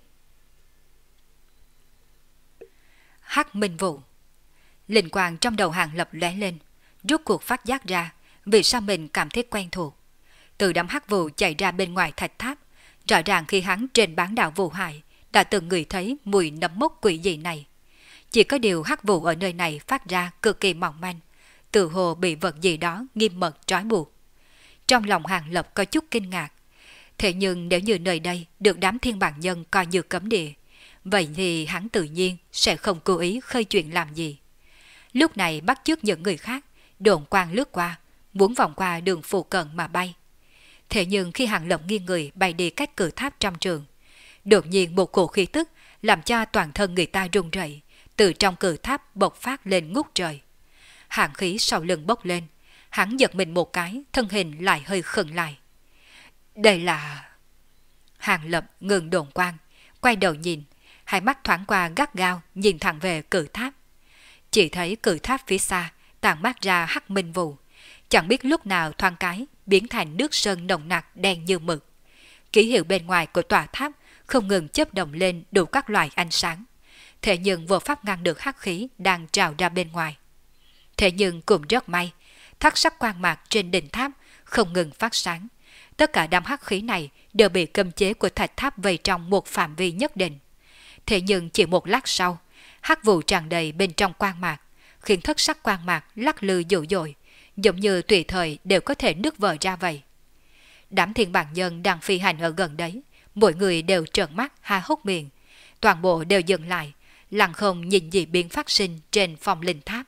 Hắc Minh Vụ. Linh quang trong đầu Hàng Lập lóe lên, rốt cuộc phát giác ra vì sao mình cảm thấy quen thuộc. Từ đám hắc vụ chạy ra bên ngoài thạch tháp, rõ ràng khi hắn trên bán đảo Vụ Hải đã từng ngửi thấy mùi nấm mốc quỷ dị này. Chỉ có điều hắc vụ ở nơi này phát ra cực kỳ mỏng manh, tự hồ bị vật gì đó nghiêm mật trói buộc. Trong lòng Hàng Lập có chút kinh ngạc. Thế nhưng nếu như nơi đây được đám thiên bản nhân coi như cấm địa, vậy thì hắn tự nhiên sẽ không cố ý khơi chuyện làm gì. Lúc này bắt chước những người khác, độn quang lướt qua, muốn vòng qua đường phụ cận mà bay. Thế nhưng khi Hàng Lập nghiêng người bay đi cách cử tháp trăm trường, đột nhiên một cổ khí tức làm cho toàn thân người ta run rẩy, từ trong cử tháp bộc phát lên ngút trời. Hàn khí sau lưng bốc lên, hắn giật mình một cái, thân hình lại hơi khựng lại. Đây là... Hàng Lập ngừng độn quang, quay đầu nhìn, hai mắt thoáng qua gắt gao nhìn thẳng về cử tháp. Chỉ thấy cử tháp phía xa tản mát ra hắc minh vụ, chẳng biết lúc nào thoáng cái biến thành nước sơn nồng nặc đen như mực. Ký hiệu bên ngoài của tòa tháp không ngừng chớp động lên đủ các loại ánh sáng, thế nhưng vô pháp ngăn được hắc khí đang trào ra bên ngoài. Thế nhưng cũng rất may, thất sắc quang mạc trên đỉnh tháp không ngừng phát sáng. Tất cả đám hắc khí này đều bị cấm chế của thạch tháp vây trong một phạm vi nhất định. Thế nhưng chỉ một lát sau, hắc vụ tràn đầy bên trong quang mạc, khiến thất sắc quang mạc lắc lư dữ dội, giống như tùy thời đều có thể nứt vỡ ra vậy. Đám thiên bản nhân đang phi hành ở gần đấy, mỗi người đều trợn mắt há hốc miệng, toàn bộ đều dừng lại, lặng không nhìn dị biến phát sinh trên phong linh tháp.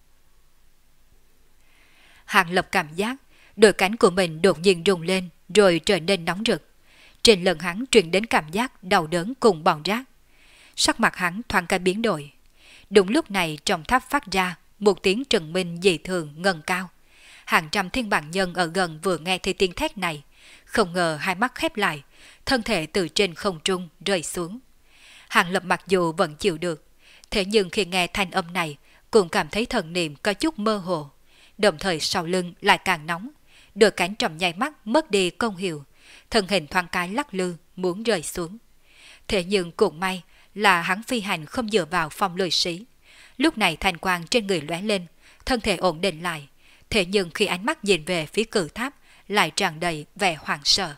Hàng Lập cảm giác đôi cánh của mình đột nhiên rung lên rồi trở nên nóng rực. Trên lưng hắn truyền đến cảm giác đau đớn cùng bỏng rát. Sắc mặt hắn thoáng cái biến đổi. Đúng lúc này trong tháp phát ra một tiếng trừng minh dị thường ngân cao. Hàng trăm thiên bản nhân ở gần vừa nghe thấy tiếng thét này, không ngờ hai mắt khép lại, thân thể từ trên không trung rơi xuống. Hàng Lập mặc dù vẫn chịu được, thế nhưng khi nghe thanh âm này cũng cảm thấy thần niệm có chút mơ hồ, đồng thời sau lưng lại càng nóng, đôi cánh trong nháy mắt mất đi công hiệu, thân hình thoáng cái lắc lư muốn rơi xuống. Thế nhưng cũng may là hắn phi hành không dựa vào phong lôi sĩ. Lúc này thanh quang trên người lóe lên, thân thể ổn định lại, thế nhưng khi ánh mắt nhìn về phía cử tháp lại tràn đầy vẻ hoảng sợ.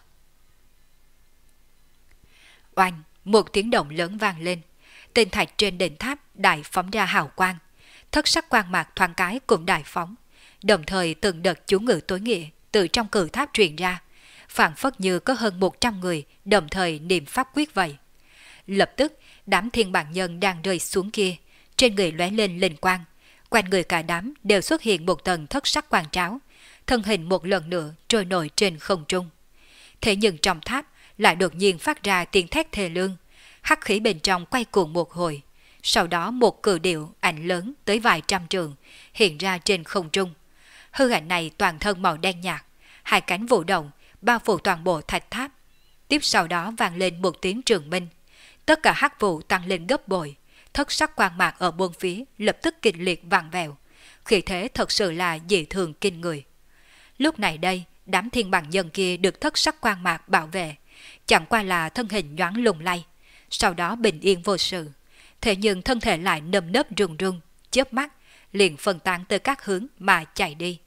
Oanh, một tiếng động lớn vang lên, tinh thạch trên đỉnh tháp đại phóng ra hào quang, thất sắc quang mạc thoáng cái cũng đại phóng, đồng thời từng đợt chú ngữ tối nghĩa từ trong cử tháp truyền ra, phảng phất như có hơn 100 người đồng thời niệm pháp quyết vậy. Lập tức, đám thiên bản nhân đang rơi xuống kia, trên người lóe lên linh quang, quanh người cả đám đều xuất hiện một tầng thất sắc quang tráo, thân hình một lần nữa trôi nổi trên không trung. Thế nhưng trong tháp lại đột nhiên phát ra tiếng thét thê lương, hắc khí bên trong quay cuồng một hồi, sau đó một cự điệu ảnh lớn tới vài trăm trường hiện ra trên không trung. Hư ảnh này toàn thân màu đen nhạt, hai cánh vũ động bao phủ toàn bộ thạch tháp. Tiếp sau đó vang lên một tiếng trường minh, tất cả hắc vụ tăng lên gấp bội, thất sắc quang mạc ở bốn phía lập tức kịch liệt vặn vẹo, khí thế thật sự là dị thường kinh người. Lúc này đây, đám thiên bản nhân kia được thất sắc quang mạc bảo vệ, chẳng qua là thân hình nhoáng lung lay, sau đó bình yên vô sự. Thế nhưng thân thể lại nơm nớp run run, chớp mắt liền phân tán tới các hướng mà chạy đi.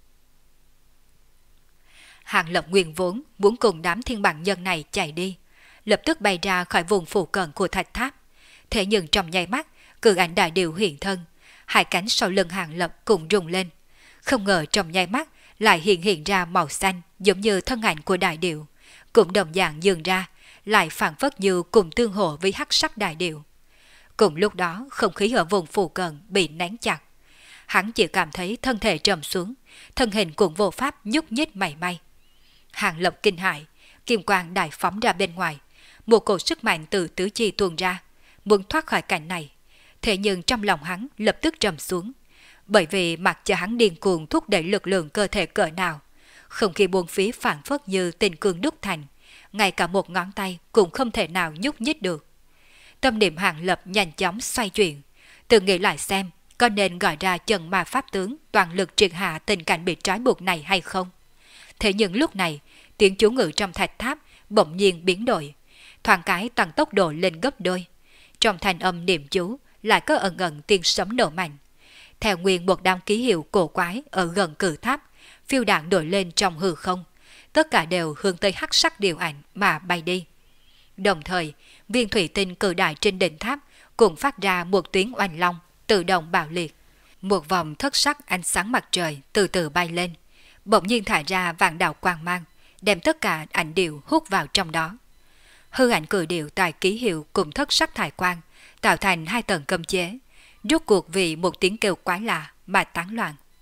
Hàng Lập nguyên vốn muốn cùng đám thiên bản nhân này chạy đi, lập tức bay ra khỏi vùng phụ cận của thạch tháp. Thế nhưng trong nháy mắt, cự ảnh đại điểu hiện thân, hai cánh sau lưng Hàng Lập cùng rung lên. Không ngờ trong nháy mắt lại hiện ra màu xanh giống như thân ảnh của đại điểu, cũng đồng dạng dường ra, lại phản phất như cùng tương hộ với hắc sắc đại điểu. Cùng lúc đó, không khí ở vùng phụ cận bị nén chặt. Hắn chỉ cảm thấy thân thể trầm xuống, thân hình cũng vô pháp nhúc nhích mảy may. Hàng Lập kinh hãi, kim quang đại phóng ra bên ngoài, một cổ sức mạnh từ tứ chi tuôn ra, muốn thoát khỏi cảnh này. Thế nhưng trong lòng hắn lập tức trầm xuống, bởi vì mặc cho hắn điên cuồng thúc đẩy lực lượng cơ thể cỡ nào, không khí buông phía phản phất như tình cương đúc thành, ngay cả một ngón tay cũng không thể nào nhúc nhích được. Tâm niệm Hàng Lập nhanh chóng xoay chuyển, tự nghĩ lại xem có nên gọi ra chân ma pháp tướng toàn lực triệt hạ tình cảnh bị trói buộc này hay không. Thế nhưng lúc này, tiếng chú ngữ trong thạch tháp bỗng nhiên biến đổi, thoáng cái tăng tốc độ lên gấp đôi. Trong thanh âm niệm chú lại có ẩn ẩn tiếng sấm nổ mạnh. Theo nguyên một đám ký hiệu cổ quái ở gần cử tháp, phiêu đạn đổi lên trong hư không, tất cả đều hướng tới hắc sắc điều ảnh mà bay đi. Đồng thời, viên thủy tinh cự đại trên đỉnh tháp cũng phát ra một tiếng oanh long tự động bạo liệt. Một vòng thất sắc ánh sáng mặt trời từ từ bay lên, bỗng nhiên thả ra vạn đạo quang mang, đem tất cả ảnh điệu hút vào trong đó. Hư ảnh cử điệu tại ký hiệu cùng thất sắc thải quang tạo thành hai tầng cấm chế, rốt cuộc vì một tiếng kêu quái lạ mà tán loạn.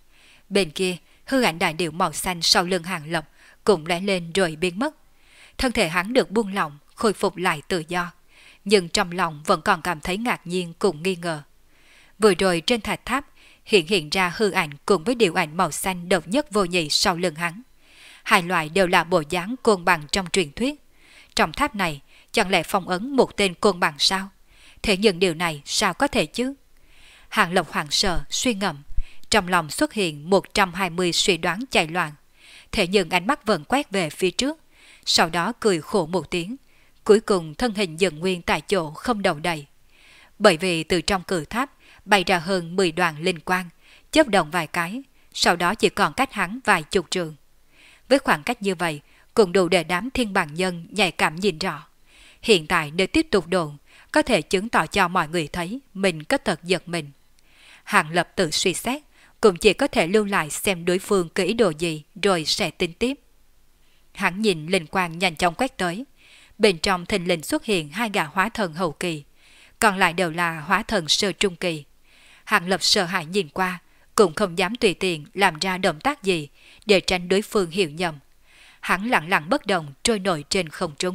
Bên kia, hư ảnh đại điểu màu xanh sau lưng Hàng Lập cũng lóe lên rồi biến mất. Thân thể hắn được buông lỏng, khôi phục lại tự do, nhưng trong lòng vẫn còn cảm thấy ngạc nhiên cùng nghi ngờ. Vừa rồi trên thạch tháp hiện ra hư ảnh cùng với điểu ảnh màu xanh độc nhất vô nhị sau lưng hắn. Hai loại đều là bộ dáng côn bằng trong truyền thuyết. Trong tháp này chẳng lẽ phong ấn một tên côn bằng sao? Thế nhưng điều này sao có thể chứ? Hàng Lập hoảng sợ suy ngẫm, trong lòng xuất hiện 120 suy đoán chạy loạn. Thế nhưng ánh mắt vẫn quét về phía trước, sau đó cười khổ một tiếng, cuối cùng thân hình dần nguyên tại chỗ không động đậy. Bởi vì từ trong cử tháp bay ra hơn 10 đoàn linh quang, chớp động vài cái, sau đó chỉ còn cách hắn vài chục trường. Với khoảng cách như vậy, cũng đủ để đám thiên bằng nhân nhạy cảm nhìn rõ. Hiện tại nếu tiếp tục đồn, có thể chứng tỏ cho mọi người thấy mình có thật giật mình. Hàng Lập tự suy xét, cũng chỉ có thể lưu lại xem đối phương có ý đồ gì rồi sẽ tính tiếp. Hắn nhìn linh quang nhanh chóng quét tới, bên trong thình lình xuất hiện hai gã hóa thần hậu kỳ, còn lại đều là hóa thần sơ trung kỳ. Hàng Lập sợ hãi nhìn qua, cũng không dám tùy tiện làm ra động tác gì để tránh đối phương hiểu nhầm. Hắn lặng lặng bất động trôi nổi trên không trung.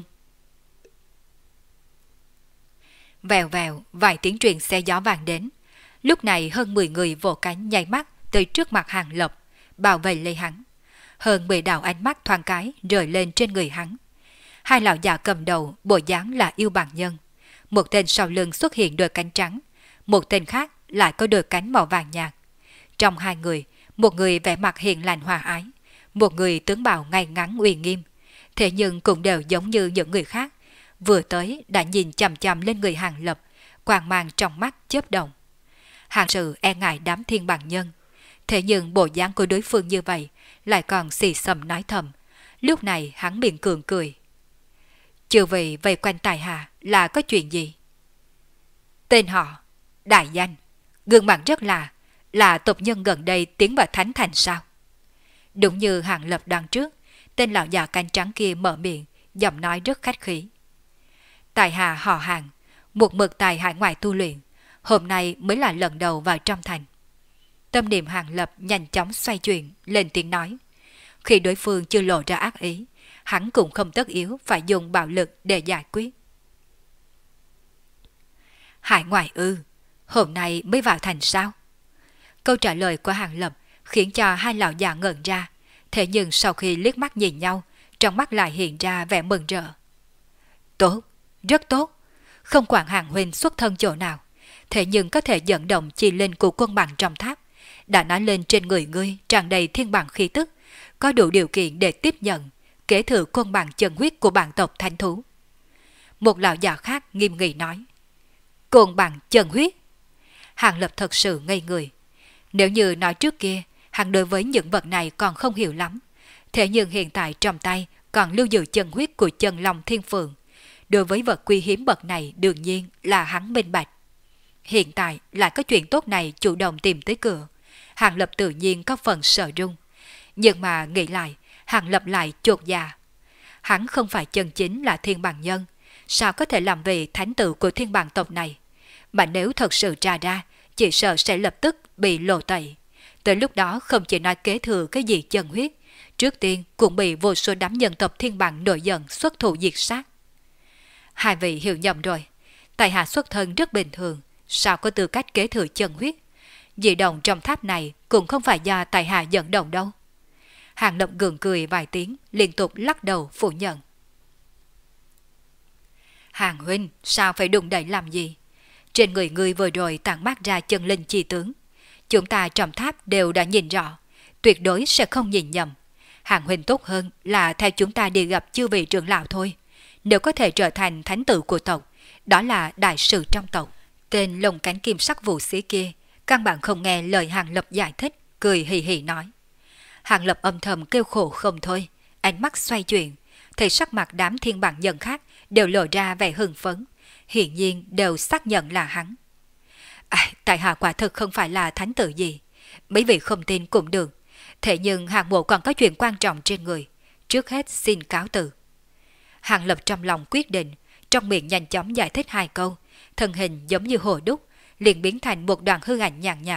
Vèo vèo, vài tiếng truyền xe gió vang đến. Lúc này hơn 10 người vỗ cánh nháy mắt tới trước mặt Hàng Lập, bảo vệ lấy hắn. Hơn 10 đạo ánh mắt thoáng cái rơi lên trên người hắn. Hai lão già cầm đầu bộ dáng là yêu bằng nhân. Một tên sau lưng xuất hiện đôi cánh trắng, một tên khác lại có đôi cánh màu vàng nhạt. Trong hai người, một người vẻ mặt hiền lành hòa ái, một người tướng bào ngay ngắn uy nghiêm. Thế nhưng cũng đều giống như những người khác, vừa tới đã nhìn chằm chằm lên người Hàng Lập, quang mang trong mắt chớp động. Hàng sự e ngại đám thiên bằng nhân, thế nhưng bộ dáng của đối phương như vậy lại còn xì xầm nói thầm. Lúc này hắn miệng cường cười. Chư vị vây quanh tài hạ là có chuyện gì? Tên họ, đại danh, gương mặt rất là tộc nhân gần đây tiến vào thánh thành sao? Đúng như Hàng Lập đằng trước, tên lão già cánh trắng kia mở miệng, giọng nói rất khách khí. Tài hạ họ Hàng, một mực tại hải ngoại tu luyện, hôm nay mới là lần đầu vào trong thành. Tâm niệm Hàng Lập nhanh chóng xoay chuyển, lên tiếng nói. Khi đối phương chưa lộ ra ác ý, hắn cũng không tất yếu phải dùng bạo lực để giải quyết. Hải ngoại ư, hôm nay mới vào thành sao? Câu trả lời của Hàng Lập khiến cho hai lão già ngẩn ra, thế nhưng sau khi liếc mắt nhìn nhau, trong mắt lại hiện ra vẻ mừng rỡ. Tốt, rất tốt, không quản Hàng huynh xuất thân chỗ nào, thế nhưng có thể dẫn động chi linh của quân bằng trong tháp, đã nói lên trên người ngươi tràn đầy thiên bằng khí tức, có đủ điều kiện để tiếp nhận, kế thừa quân bằng chân huyết của bản tộc thánh thú. Một lão già khác nghiêm nghị nói. Quân bằng chân huyết. Hàng Lập thật sự ngây người. Nếu như nói trước kia, hắn đối với những vật này còn không hiểu lắm, thế nhưng hiện tại trong tay còn lưu giữ chân huyết của chân long thiên phượng. Đối với vật quý hiếm bậc này đương nhiên là hắn minh bạch. Hiện tại lại có chuyện tốt này chủ động tìm tới cửa, Hàng Lập tự nhiên có phần sợ run. Nhưng mà nghĩ lại, Hàng Lập lại chột dạ. Hắn không phải chân chính là thiên bằng nhân, sao có thể làm về thánh tử của thiên bằng tộc này? Mà nếu thật sự tra ra, chỉ sợ sẽ lập tức bị lộ tẩy. Tới lúc đó không chỉ nói kế thừa cái gì chân huyết, trước tiên cũng bị vô số đám nhân tộc thiên bằng nổi giận xuất thủ diệt sát. Hai vị hiểu nhầm rồi, tại hạ xuất thân rất bình thường, sao có tư cách kế thừa chân huyết? Dị động trong tháp này cũng không phải do tại hạ dẫn động đâu. Hàng Lập gượng cười vài tiếng, liên tục lắc đầu phủ nhận. Hàng huynh, sao phải đụng đẩy làm gì? Trên người ngươi vừa rồi tản mát ra chân linh chi tướng. Chúng ta trong tháp đều đã nhìn rõ, tuyệt đối sẽ không nhìn nhầm. Hàng huynh tốt hơn là theo chúng ta đi gặp chư vị trưởng lão thôi. Nếu có thể trở thành thánh tử của tộc, đó là đại sự trong tộc. Tên lồng cánh kim sắc vũ sĩ kia, căn bản không nghe lời Hàng Lập giải thích, cười hì hì nói. Hàng Lập âm thầm kêu khổ không thôi, ánh mắt xoay chuyển, thấy sắc mặt đám thiên bằng nhân khác đều lộ ra vẻ hưng phấn, hiển nhiên đều xác nhận là hắn. Tại hạ quả thực không phải là thánh tử gì, mấy vị không tin cũng được, thế nhưng Hàng mộ còn có chuyện quan trọng trên người, trước hết xin cáo từ. Hàng Lập trong lòng quyết định, trong miệng nhanh chóng giải thích hai câu, thân hình giống như hồ đúc, liền biến thành một đoàn hư ảnh nhàn nhạt,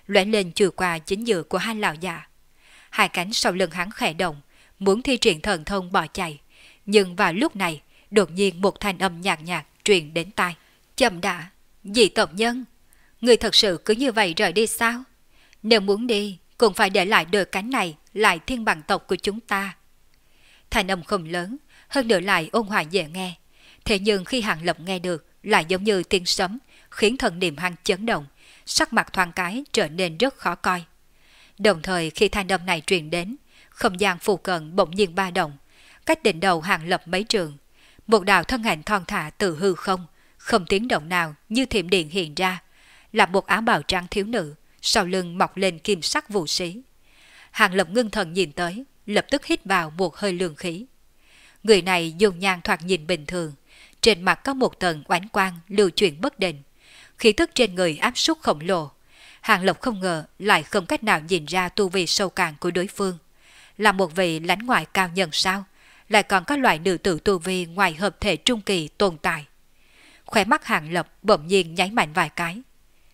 lóe lên chui qua chính giữa của hai lão già. Hai cánh sau lưng hắn khẽ động, muốn thi triển thần thông bỏ chạy, nhưng vào lúc này, đột nhiên một thanh âm nhạt nhạt truyền đến tai. Chậm đã, dị tộc nhân, người thật sự cứ như vậy rời đi sao? Nếu muốn đi, cũng phải để lại đôi cánh này lại thiên bằng tộc của chúng ta. Thanh âm không lớn, hơn nữa lại ôn hòa dễ nghe. Thế nhưng khi Hàng Lập nghe được, lại giống như tiếng sấm, khiến thần niệm hắn chấn động, sắc mặt thoáng cái trở nên rất khó coi. Đồng thời khi thanh âm này truyền đến, không gian phù cận bỗng nhiên ba động, cách đỉnh đầu Hàng Lập mấy trường. Một đạo thân ảnh thon thả từ hư không tiếng động nào như thiểm điện hiện ra, là một áo bào trắng thiếu nữ, sau lưng mọc lên kim sắc vũ sĩ. Hàng Lập ngưng thần nhìn tới, lập tức hít vào một hơi lương khí. Người này dùng nhan thoạt nhìn bình thường, trên mặt có một tầng oánh quang lưu chuyển bất định, khí tức trên người áp suất khổng lồ. Hàng Lập không ngờ lại không cách nào nhìn ra tu vi sâu cạn của đối phương. Là một vị lãnh ngoại cao nhân sao, lại còn có loại nữ tử tu vi ngoài hợp thể trung kỳ tồn tại. Khóe mắt Hàng Lập bỗng nhiên nháy mạnh vài cái.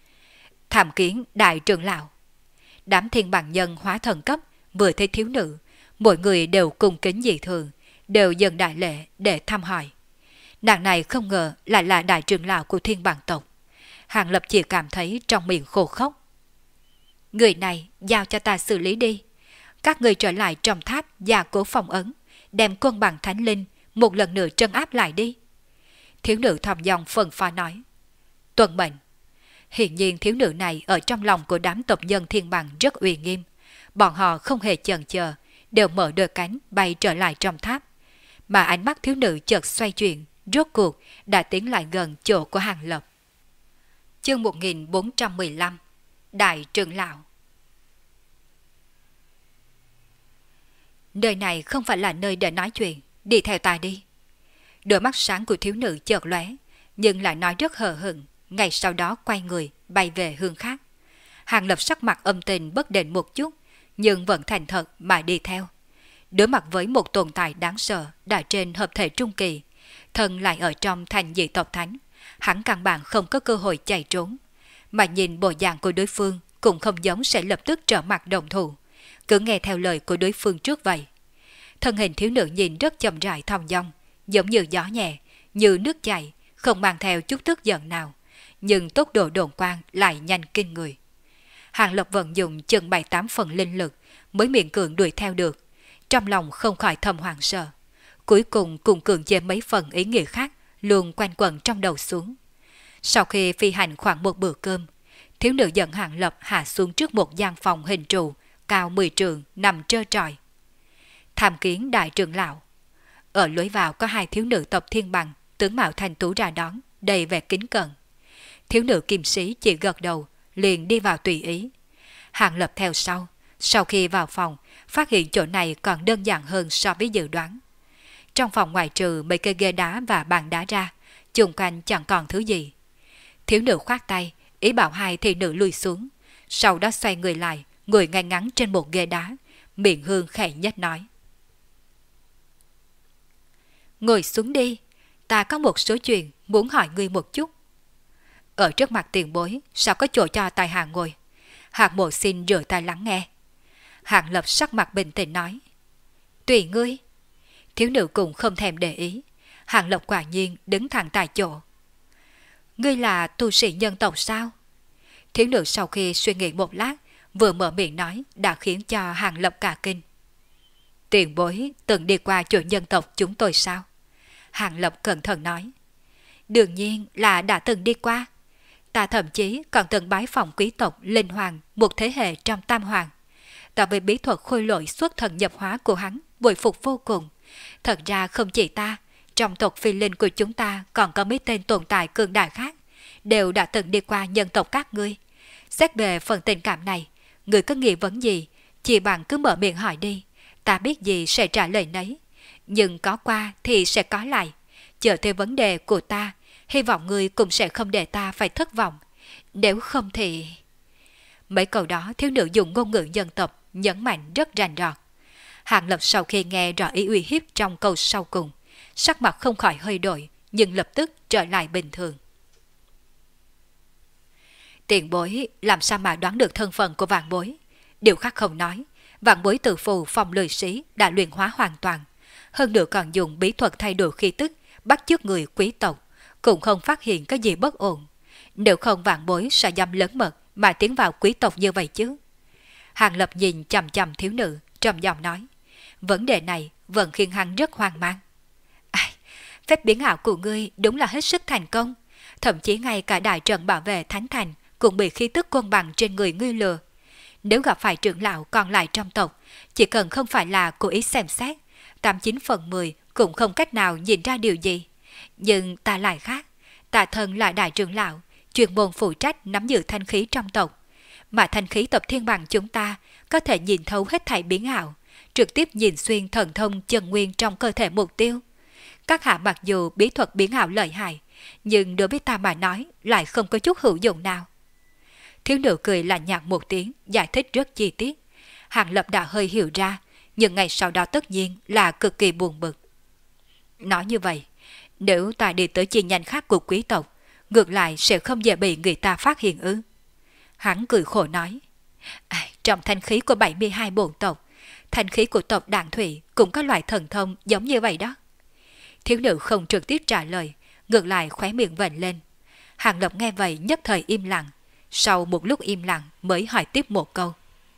Tham kiến đại trưởng lão. Đám thiên bằng nhân hóa thần cấp vừa thấy thiếu nữ, mỗi người đều cung kính dị thường, đều dần đại lễ để thăm hỏi. Nàng này không ngờ lại là đại trưởng lão của thiên bằng tộc. Hàng Lập chỉ cảm thấy trong miệng khô khốc. Người này giao cho ta xử lý đi. Các người trở lại trong tháp gia cố phong ấn, đem côn bằng thánh linh một lần nữa trấn áp lại đi. Thiếu nữ thầm dòng phân pha nói. Tuân mệnh. Hiển nhiên thiếu nữ này ở trong lòng của đám tộc nhân thiên bằng rất uy nghiêm. Bọn họ không hề chần chờ, đều mở đôi cánh bay trở lại trong tháp. Mà ánh mắt thiếu nữ chợt xoay chuyển, rốt cuộc đã tiến lại gần chỗ của Hàng Lập. Chương 1415 Đại trưởng lão. Nơi này không phải là nơi để nói chuyện, đi theo ta đi. Đôi mắt sáng của thiếu nữ chợt lóe, nhưng lại nói rất hờ hững, ngay sau đó quay người bay về hướng khác. Hàng Lập sắc mặt âm tình bất định một chút, nhưng vẫn thành thật mà đi theo. Đối mặt với một tồn tại đáng sợ đã trên hợp thể trung kỳ, thân lại ở trong thành dị tộc thánh, hắn căn bản không có cơ hội chạy trốn. Mà nhìn bộ dạng của đối phương cũng không giống sẽ lập tức trở mặt đồng thủ, cứ nghe theo lời của đối phương trước vậy. Thân hình thiếu nữ nhìn rất chậm rãi thong dong, giống như gió nhẹ, như nước chảy, không mang theo chút tức giận nào, nhưng tốc độ đồn quang lại nhanh kinh người. Hàng Lập vận dụng chừng 7-8 phần linh lực mới miễn cưỡng đuổi theo được, trong lòng không khỏi thầm hoảng sợ. Cuối cùng cùng cường chế mấy phần ý nghĩa khác luôn quanh quẩn trong đầu xuống. Sau khi phi hành khoảng một bữa cơm, thiếu nữ dẫn Hàng Lập hạ xuống trước một gian phòng hình trụ cao 10 trượng nằm trơ trọi. Tham kiến đại trưởng lão. Ở lối vào có hai thiếu nữ tộc thiên bằng, tướng mạo thanh tú ra đón, đầy vẻ kính cẩn. Thiếu nữ kim sĩ chỉ gật đầu, liền đi vào tùy ý. Hàng Lập theo sau khi vào phòng, phát hiện chỗ này còn đơn giản hơn so với dự đoán. Trong phòng ngoại trừ mấy cây ghế đá và bàn đá ra, chung quanh chẳng còn thứ gì. Thiếu nữ khoát tay, ý bảo hai thị nữ lùi xuống, sau đó xoay người lại, ngồi ngay ngắn trên một ghế đá, miệng hương khẽ nhếch nói. Ngồi xuống đi, ta có một số chuyện muốn hỏi ngươi một chút. Ở trước mặt tiền bối, sao có chỗ cho tài hạ ngồi? Hạng Mộ xin rửa tay lắng nghe. Hạng Lập sắc mặt bình tĩnh nói. Tùy ngươi. Thiếu nữ cũng không thèm để ý. Hạng Lập quả nhiên đứng thẳng tại chỗ. Ngươi là tu sĩ nhân tộc sao? Thiếu nữ sau khi suy nghĩ một lát, vừa mở miệng nói đã khiến cho Hạng Lập cả kinh. Tiền bối từng đi qua chỗ nhân tộc chúng tôi sao? Hạng Lập cẩn thận nói. Đương nhiên là đã từng đi qua. Ta thậm chí còn từng bái phòng quý tộc Linh Hoàng, một thế hệ trong Tam Hoàng. Ta với bí thuật khôi lỗi xuất thần nhập hóa của hắn bội phục vô cùng. Thật ra không chỉ ta, trong tộc phi linh của chúng ta còn có mấy tên tồn tại cường đại khác, đều đã từng đi qua nhân tộc các ngươi. Xét về phần tình cảm này, ngươi có nghi vấn gì, chỉ bằng cứ mở miệng hỏi đi, ta biết gì sẽ trả lời nấy. Nhưng có qua thì sẽ có lại. Chờ theo vấn đề của ta, hy vọng ngươi cũng sẽ không để ta phải thất vọng. Nếu không thì... Mấy câu đó thiếu nữ dùng ngôn ngữ dân tộc nhấn mạnh rất rành rọt. Hạng Lập sau khi nghe rõ ý uy hiếp trong câu sau cùng, sắc mặt không khỏi hơi đổi, nhưng lập tức trở lại bình thường. Tiền bối làm sao mà đoán được thân phận của vạn bối? Điều khác không nói, vạn bối từ phù phong lười sĩ đã luyện hóa hoàn toàn. Hơn nữa còn dùng bí thuật thay đổi khí tức, bắt chước người quý tộc, cũng không phát hiện cái gì bất ổn. Nếu không vạn bối sẽ dám lớn mật mà tiến vào quý tộc như vậy chứ. Hàng Lập nhìn chằm chằm thiếu nữ, trầm giọng nói. Vấn đề này vẫn khiến hắn rất hoang mang. Ai, phép biến ảo của ngươi đúng là hết sức thành công. Thậm chí ngay cả đại trận bảo vệ thánh thành cũng bị khí tức côn bằng trên người ngươi lừa. Nếu gặp phải trưởng lão còn lại trong tộc, chỉ cần không phải là cố ý xem xét, 89/10 cũng không cách nào nhìn ra điều gì. Nhưng ta lại khác, ta thân là đại trưởng lão, chuyên môn phụ trách nắm giữ thanh khí trong tộc. Mà thanh khí tộc thiên bằng chúng ta có thể nhìn thấu hết thảy biến ảo, trực tiếp nhìn xuyên thần thông chân nguyên trong cơ thể mục tiêu. Các hạ mặc dù bí thuật biến ảo lợi hại, nhưng đối với ta mà nói lại không có chút hữu dụng nào. Thiếu nữ cười lạnh nhạt một tiếng, giải thích rất chi tiết. Hàng Lập đã hơi hiểu ra, nhưng ngày sau đó tất nhiên là cực kỳ buồn bực. Nói như vậy, nếu ta đi tới chi nhánh khác của quý tộc, ngược lại sẽ không dễ bị người ta phát hiện ư? Hắn cười khổ nói, trong thanh khí của 72 bổn tộc, thanh khí của tộc Đạn Thủy cũng có loại thần thông giống như vậy đó. Thiếu nữ không trực tiếp trả lời, ngược lại khóe miệng vểnh lên. Hàng Lập nghe vậy nhất thời im lặng, sau một lúc im lặng mới hỏi tiếp một câu.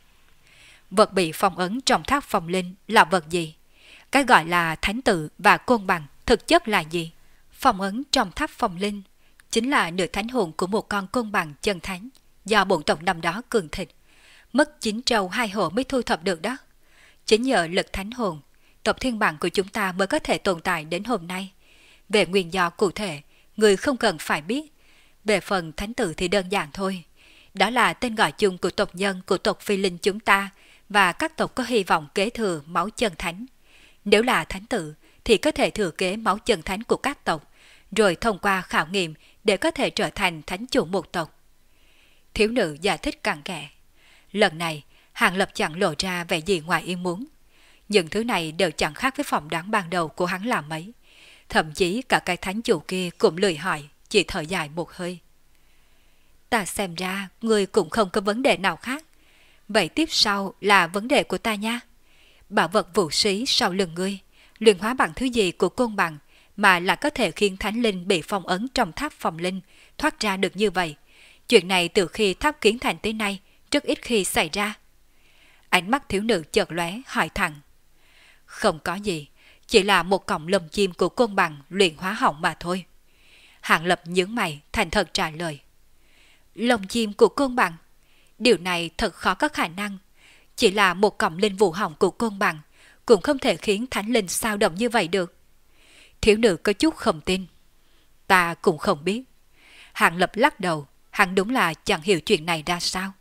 Vật bị phong ấn trong tháp phong linh là vật gì? Cái gọi là thánh tự và côn bằng thực chất là gì? Phong ấn trong tháp phong linh chính là nửa thánh hồn của một con côn bằng chân thánh do bổn tộc năm đó cường thịt. Mất 9 trâu 2 hổ mới thu thập được đó. Chính nhờ lực thánh hồn, tộc thiên bằng của chúng ta mới có thể tồn tại đến hôm nay. Về nguyên do cụ thể, người không cần phải biết. Về phần thánh tử thì đơn giản thôi. Đó là tên gọi chung của tộc nhân của tộc phi linh chúng ta và các tộc có hy vọng kế thừa máu chân thánh. Nếu là thánh tử thì có thể thừa kế máu chân thánh của các tộc, rồi thông qua khảo nghiệm để có thể trở thành thánh chủ một tộc. Thiếu nữ giải thích cặn kẽ. Lần này, Hàng Lập chẳng lộ ra vẻ gì ngoài ý muốn. Những thứ này đều chẳng khác với phỏng đoán ban đầu của hắn làm mấy. Thậm chí cả cái thánh chủ kia cũng lười hỏi, chỉ thở dài một hơi. Ta xem ra người cũng không có vấn đề nào khác. Vậy tiếp sau là vấn đề của ta nha. Bảo vật vũ sĩ sau lưng ngươi, luyện hóa bằng thứ gì của côn bằng mà là có thể khiến thánh linh bị phong ấn trong tháp phong linh thoát ra được như vậy. Chuyện này từ khi tháp kiến thành tới nay rất ít khi xảy ra. Ánh mắt thiếu nữ chợt lóe hỏi thẳng. Không có gì, chỉ là một cọng lông chim của côn bằng luyện hóa hỏng mà thôi. Hàng Lập nhướng mày thành thật trả lời. Lông chim của côn bằng? Điều này thật khó có khả năng. Chỉ là một cọng linh vụ hỏng của côn bằng cũng không thể khiến thánh linh sao động như vậy được. Thiếu nữ có chút không tin. Ta cũng không biết. Hàng Lập lắc đầu, hắn đúng là chẳng hiểu chuyện này ra sao.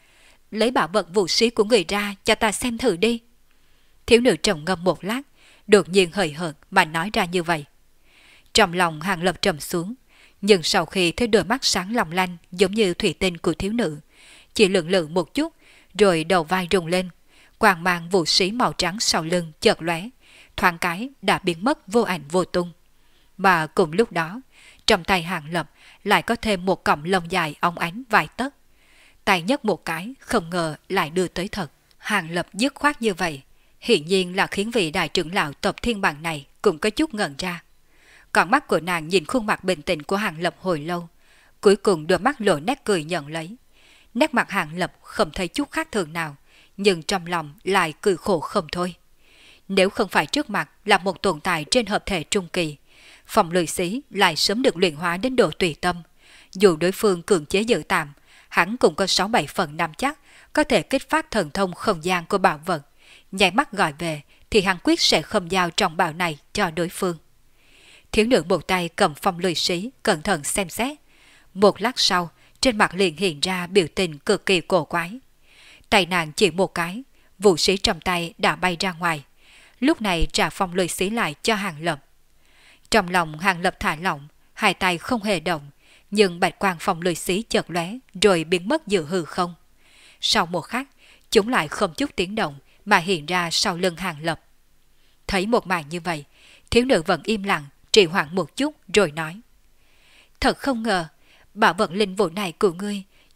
Lấy bảo vật vũ sĩ của người ra cho ta xem thử đi. Thiếu nữ trầm ngâm một lát, đột nhiên hời hợt mà nói ra như vậy. Trong lòng Hàng Lập trầm xuống, nhưng sau khi thấy đôi mắt sáng long lanh giống như thủy tinh của thiếu nữ, chỉ lưỡng lự một chút, rồi đầu vai rung lên, quang mang vũ sĩ màu trắng sau lưng chợt lóe, thoáng cái đã biến mất vô ảnh vô tung. Mà cùng lúc đó, trong tay Hàng Lập lại có thêm một cọng lông dài óng ánh vài tấc. Tay nhấc một cái, không ngờ lại đưa tới thật. Hàng Lập dứt khoát như vậy, hiển nhiên là khiến vị đại trưởng lão tộc thiên bằng này cũng có chút ngẩn ra. Còn mắt của nàng nhìn khuôn mặt bình tĩnh của Hàng Lập hồi lâu, cuối cùng đôi mắt lộ nét cười nhận lấy. Nét mặt Hàng Lập không thấy chút khác thường nào, nhưng trong lòng lại cười khổ không thôi. Nếu không phải trước mặt là một tồn tại trên hợp thể trung kỳ, Phong Lười Sĩ lại sớm được luyện hóa đến độ tùy tâm. Dù đối phương cường chế dự tạm, hắn cũng có 6-7 phần nắm chắc có thể kích phát thần thông không gian của bảo vật. Nháy mắt gọi về thì hắn quyết sẽ không giao trọng bảo này cho đối phương. Thiếu nữ một tay cầm Phong Lười Sĩ cẩn thận xem xét. Một lát sau, trên mặt liền hiện ra biểu tình cực kỳ cổ quái. Tay nàng chỉ một cái, vũ sĩ trong tay đã bay ra ngoài. Lúc này trả Phong Lười Sĩ lại cho Hàng Lập. Trong lòng Hàng Lập thả lỏng, hai tay không hề động, nhưng bạch quang Phong Lười Sĩ chợt lóe rồi biến mất giữa hư không. Sau một khắc, chúng lại không chút tiếng động mà hiện ra sau lưng Hàng Lập. Thấy một màn như vậy, thiếu nữ vẫn im lặng, trì hoãn một chút rồi nói. Thật không ngờ, bảo vật linh vụ này của ngươi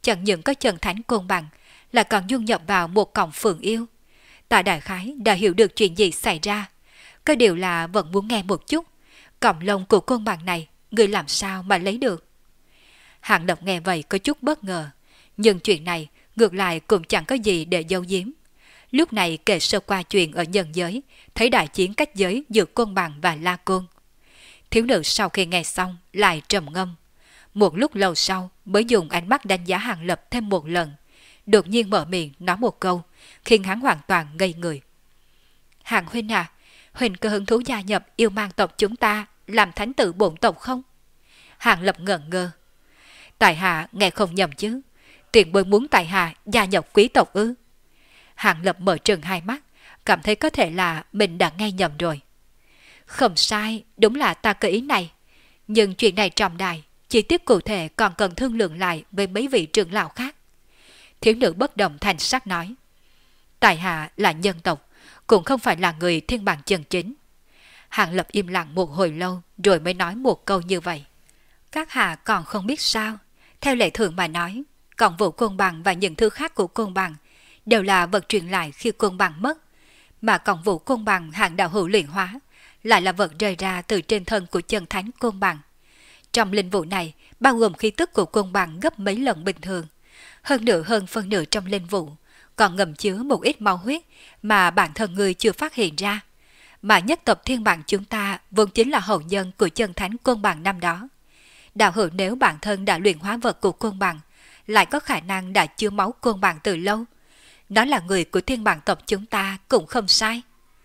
chẳng những có chân thánh côn bằng, là còn dung nhập vào một cọng phượng yêu. Ta đại khái đã hiểu được chuyện gì xảy ra. Có điều là vẫn muốn nghe một chút, cọng lông của côn bằng này, người làm sao mà lấy được? Hạng Lập nghe vậy có chút bất ngờ, nhưng chuyện này ngược lại cũng chẳng có gì để giấu giếm. Lúc này kể sơ qua chuyện ở nhân giới, thấy đại chiến cách giới giữa côn bằng và la côn. Thiếu nữ sau khi nghe xong lại trầm ngâm. Một lúc lâu sau mới dùng ánh mắt đánh giá Hạng Lập thêm một lần, đột nhiên mở miệng nói một câu, khiến hắn hoàn toàn ngây người. Hạng huynh à, huynh có hứng thú gia nhập yêu mang tộc chúng ta làm thánh tử bổn tộc không? Hạng Lập ngẩn ngơ. Tại hạ nghe không nhầm chứ, tiền bối muốn tại hạ gia nhập quý tộc ư? Hạng Lập mở trừng hai mắt, cảm thấy có thể là mình đã nghe nhầm rồi. Không sai, đúng là ta có ý này. Nhưng chuyện này trọng đại, chi tiết cụ thể còn cần thương lượng lại với mấy vị trưởng lão khác. Thiếu nữ bất động thành sắc nói. Tại hạ là nhân tộc, cũng không phải là người thiên bảng chân chính. Hạng Lập im lặng một hồi lâu rồi mới nói một câu như vậy. Các hạ còn không biết sao? Theo lệ thường mà nói, cọng vũ côn bằng và những thứ khác của côn bằng đều là vật truyền lại khi côn bằng mất, mà cọng vũ côn bằng hạng đạo hữu luyện hóa lại là vật rơi ra từ trên thân của chân thánh côn bằng. Trong linh vụ này bao gồm khí tức của côn bằng gấp mấy lần bình thường, hơn phân nửa trong linh vụ còn ngầm chứa một ít máu huyết mà bản thân người chưa phát hiện ra. Mà nhất tộc thiên bằng chúng ta vốn chính là hậu nhân của chân thánh côn bằng năm đó. Đạo hữu nếu bản thân đã luyện hóa vật của côn bằng, lại có khả năng đã chứa máu côn bằng từ lâu. Nó là người của thiên bằng tộc chúng ta cũng không sai.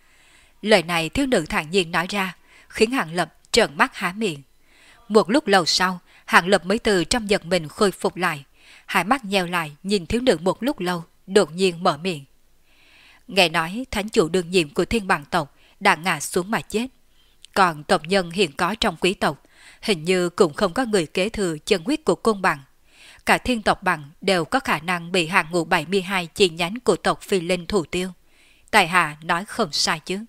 Lời này thiếu nữ thản nhiên nói ra, khiến Hạng Lập trợn mắt há miệng. Một lúc lâu sau, Hạng Lập mới từ trong giật mình khôi phục lại, hai mắt nheo lại nhìn thiếu nữ một lúc lâu, đột nhiên mở miệng. Nghe nói thánh chủ đương nhiệm của thiên bằng tộc đã ngã xuống mà chết. Còn tộc nhân hiện có trong quý tộc, hình như cũng không có người kế thừa chân huyết của côn bằng. Cả thiên tộc bằng đều có khả năng bị hạng ngũ 72 chi nhánh của tộc Phi Linh thủ tiêu. Tại hạ nói không sai chứ.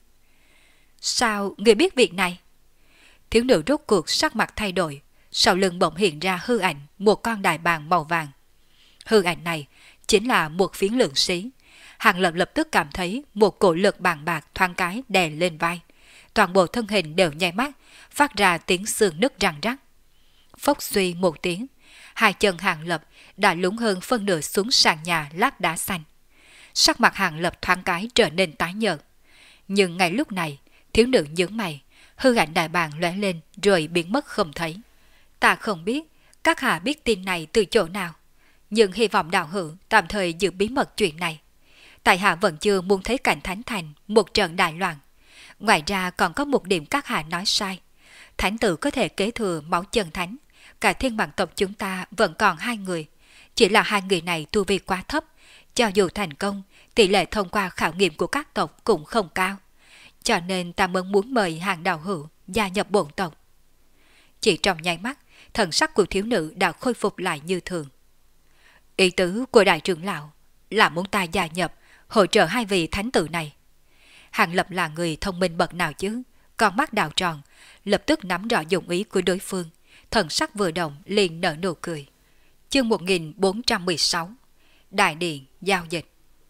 Sao người biết việc này? Thiếu nữ rốt cuộc sắc mặt thay đổi, sau lưng bỗng hiện ra hư ảnh một con đại bàng màu vàng. Hư ảnh này chính là một phiến lượng sĩ. Hạng Lập lập tức cảm thấy một cổ lực bàng bạc thoáng cái đè lên vai. Toàn bộ thân hình đều nháy mắt, phát ra tiếng xương nứt răng rắc. Phốc suy một tiếng, hai chân Hạng Lập đã lún hơn phân nửa xuống sàn nhà lát đá xanh. Sắc mặt Hạng Lập thoáng cái trở nên tái nhợt. Nhưng ngay lúc này, thiếu nữ nhướng mày, hư ảnh đại bàng lóe lên rồi biến mất không thấy. Ta không biết các hạ biết tin này từ chỗ nào, nhưng hy vọng đạo hữu tạm thời giữ bí mật chuyện này. Tại hạ vẫn chưa muốn thấy cảnh Thánh Thành một trận đại loạn. Ngoài ra còn có một điểm các hạ nói sai. Thánh tử có thể kế thừa máu chân thánh. Cả thiên bằng tộc chúng ta vẫn còn hai người. Chỉ là hai người này tu vi quá thấp. Cho dù thành công, tỷ lệ thông qua khảo nghiệm của các tộc cũng không cao. Cho nên ta mới muốn mời hàng đạo hữu gia nhập bổn tộc. Chỉ trong nháy mắt, thần sắc của thiếu nữ đã khôi phục lại như thường. Ý tứ của đại trưởng lão là muốn ta gia nhập, hỗ trợ hai vị thánh tử này. Hạng Lập là người thông minh bậc nào chứ, con mắt đào tròn, lập tức nắm rõ dụng ý của đối phương, thần sắc vừa động liền nở nụ cười. Chương 1416 Đại điện giao dịch.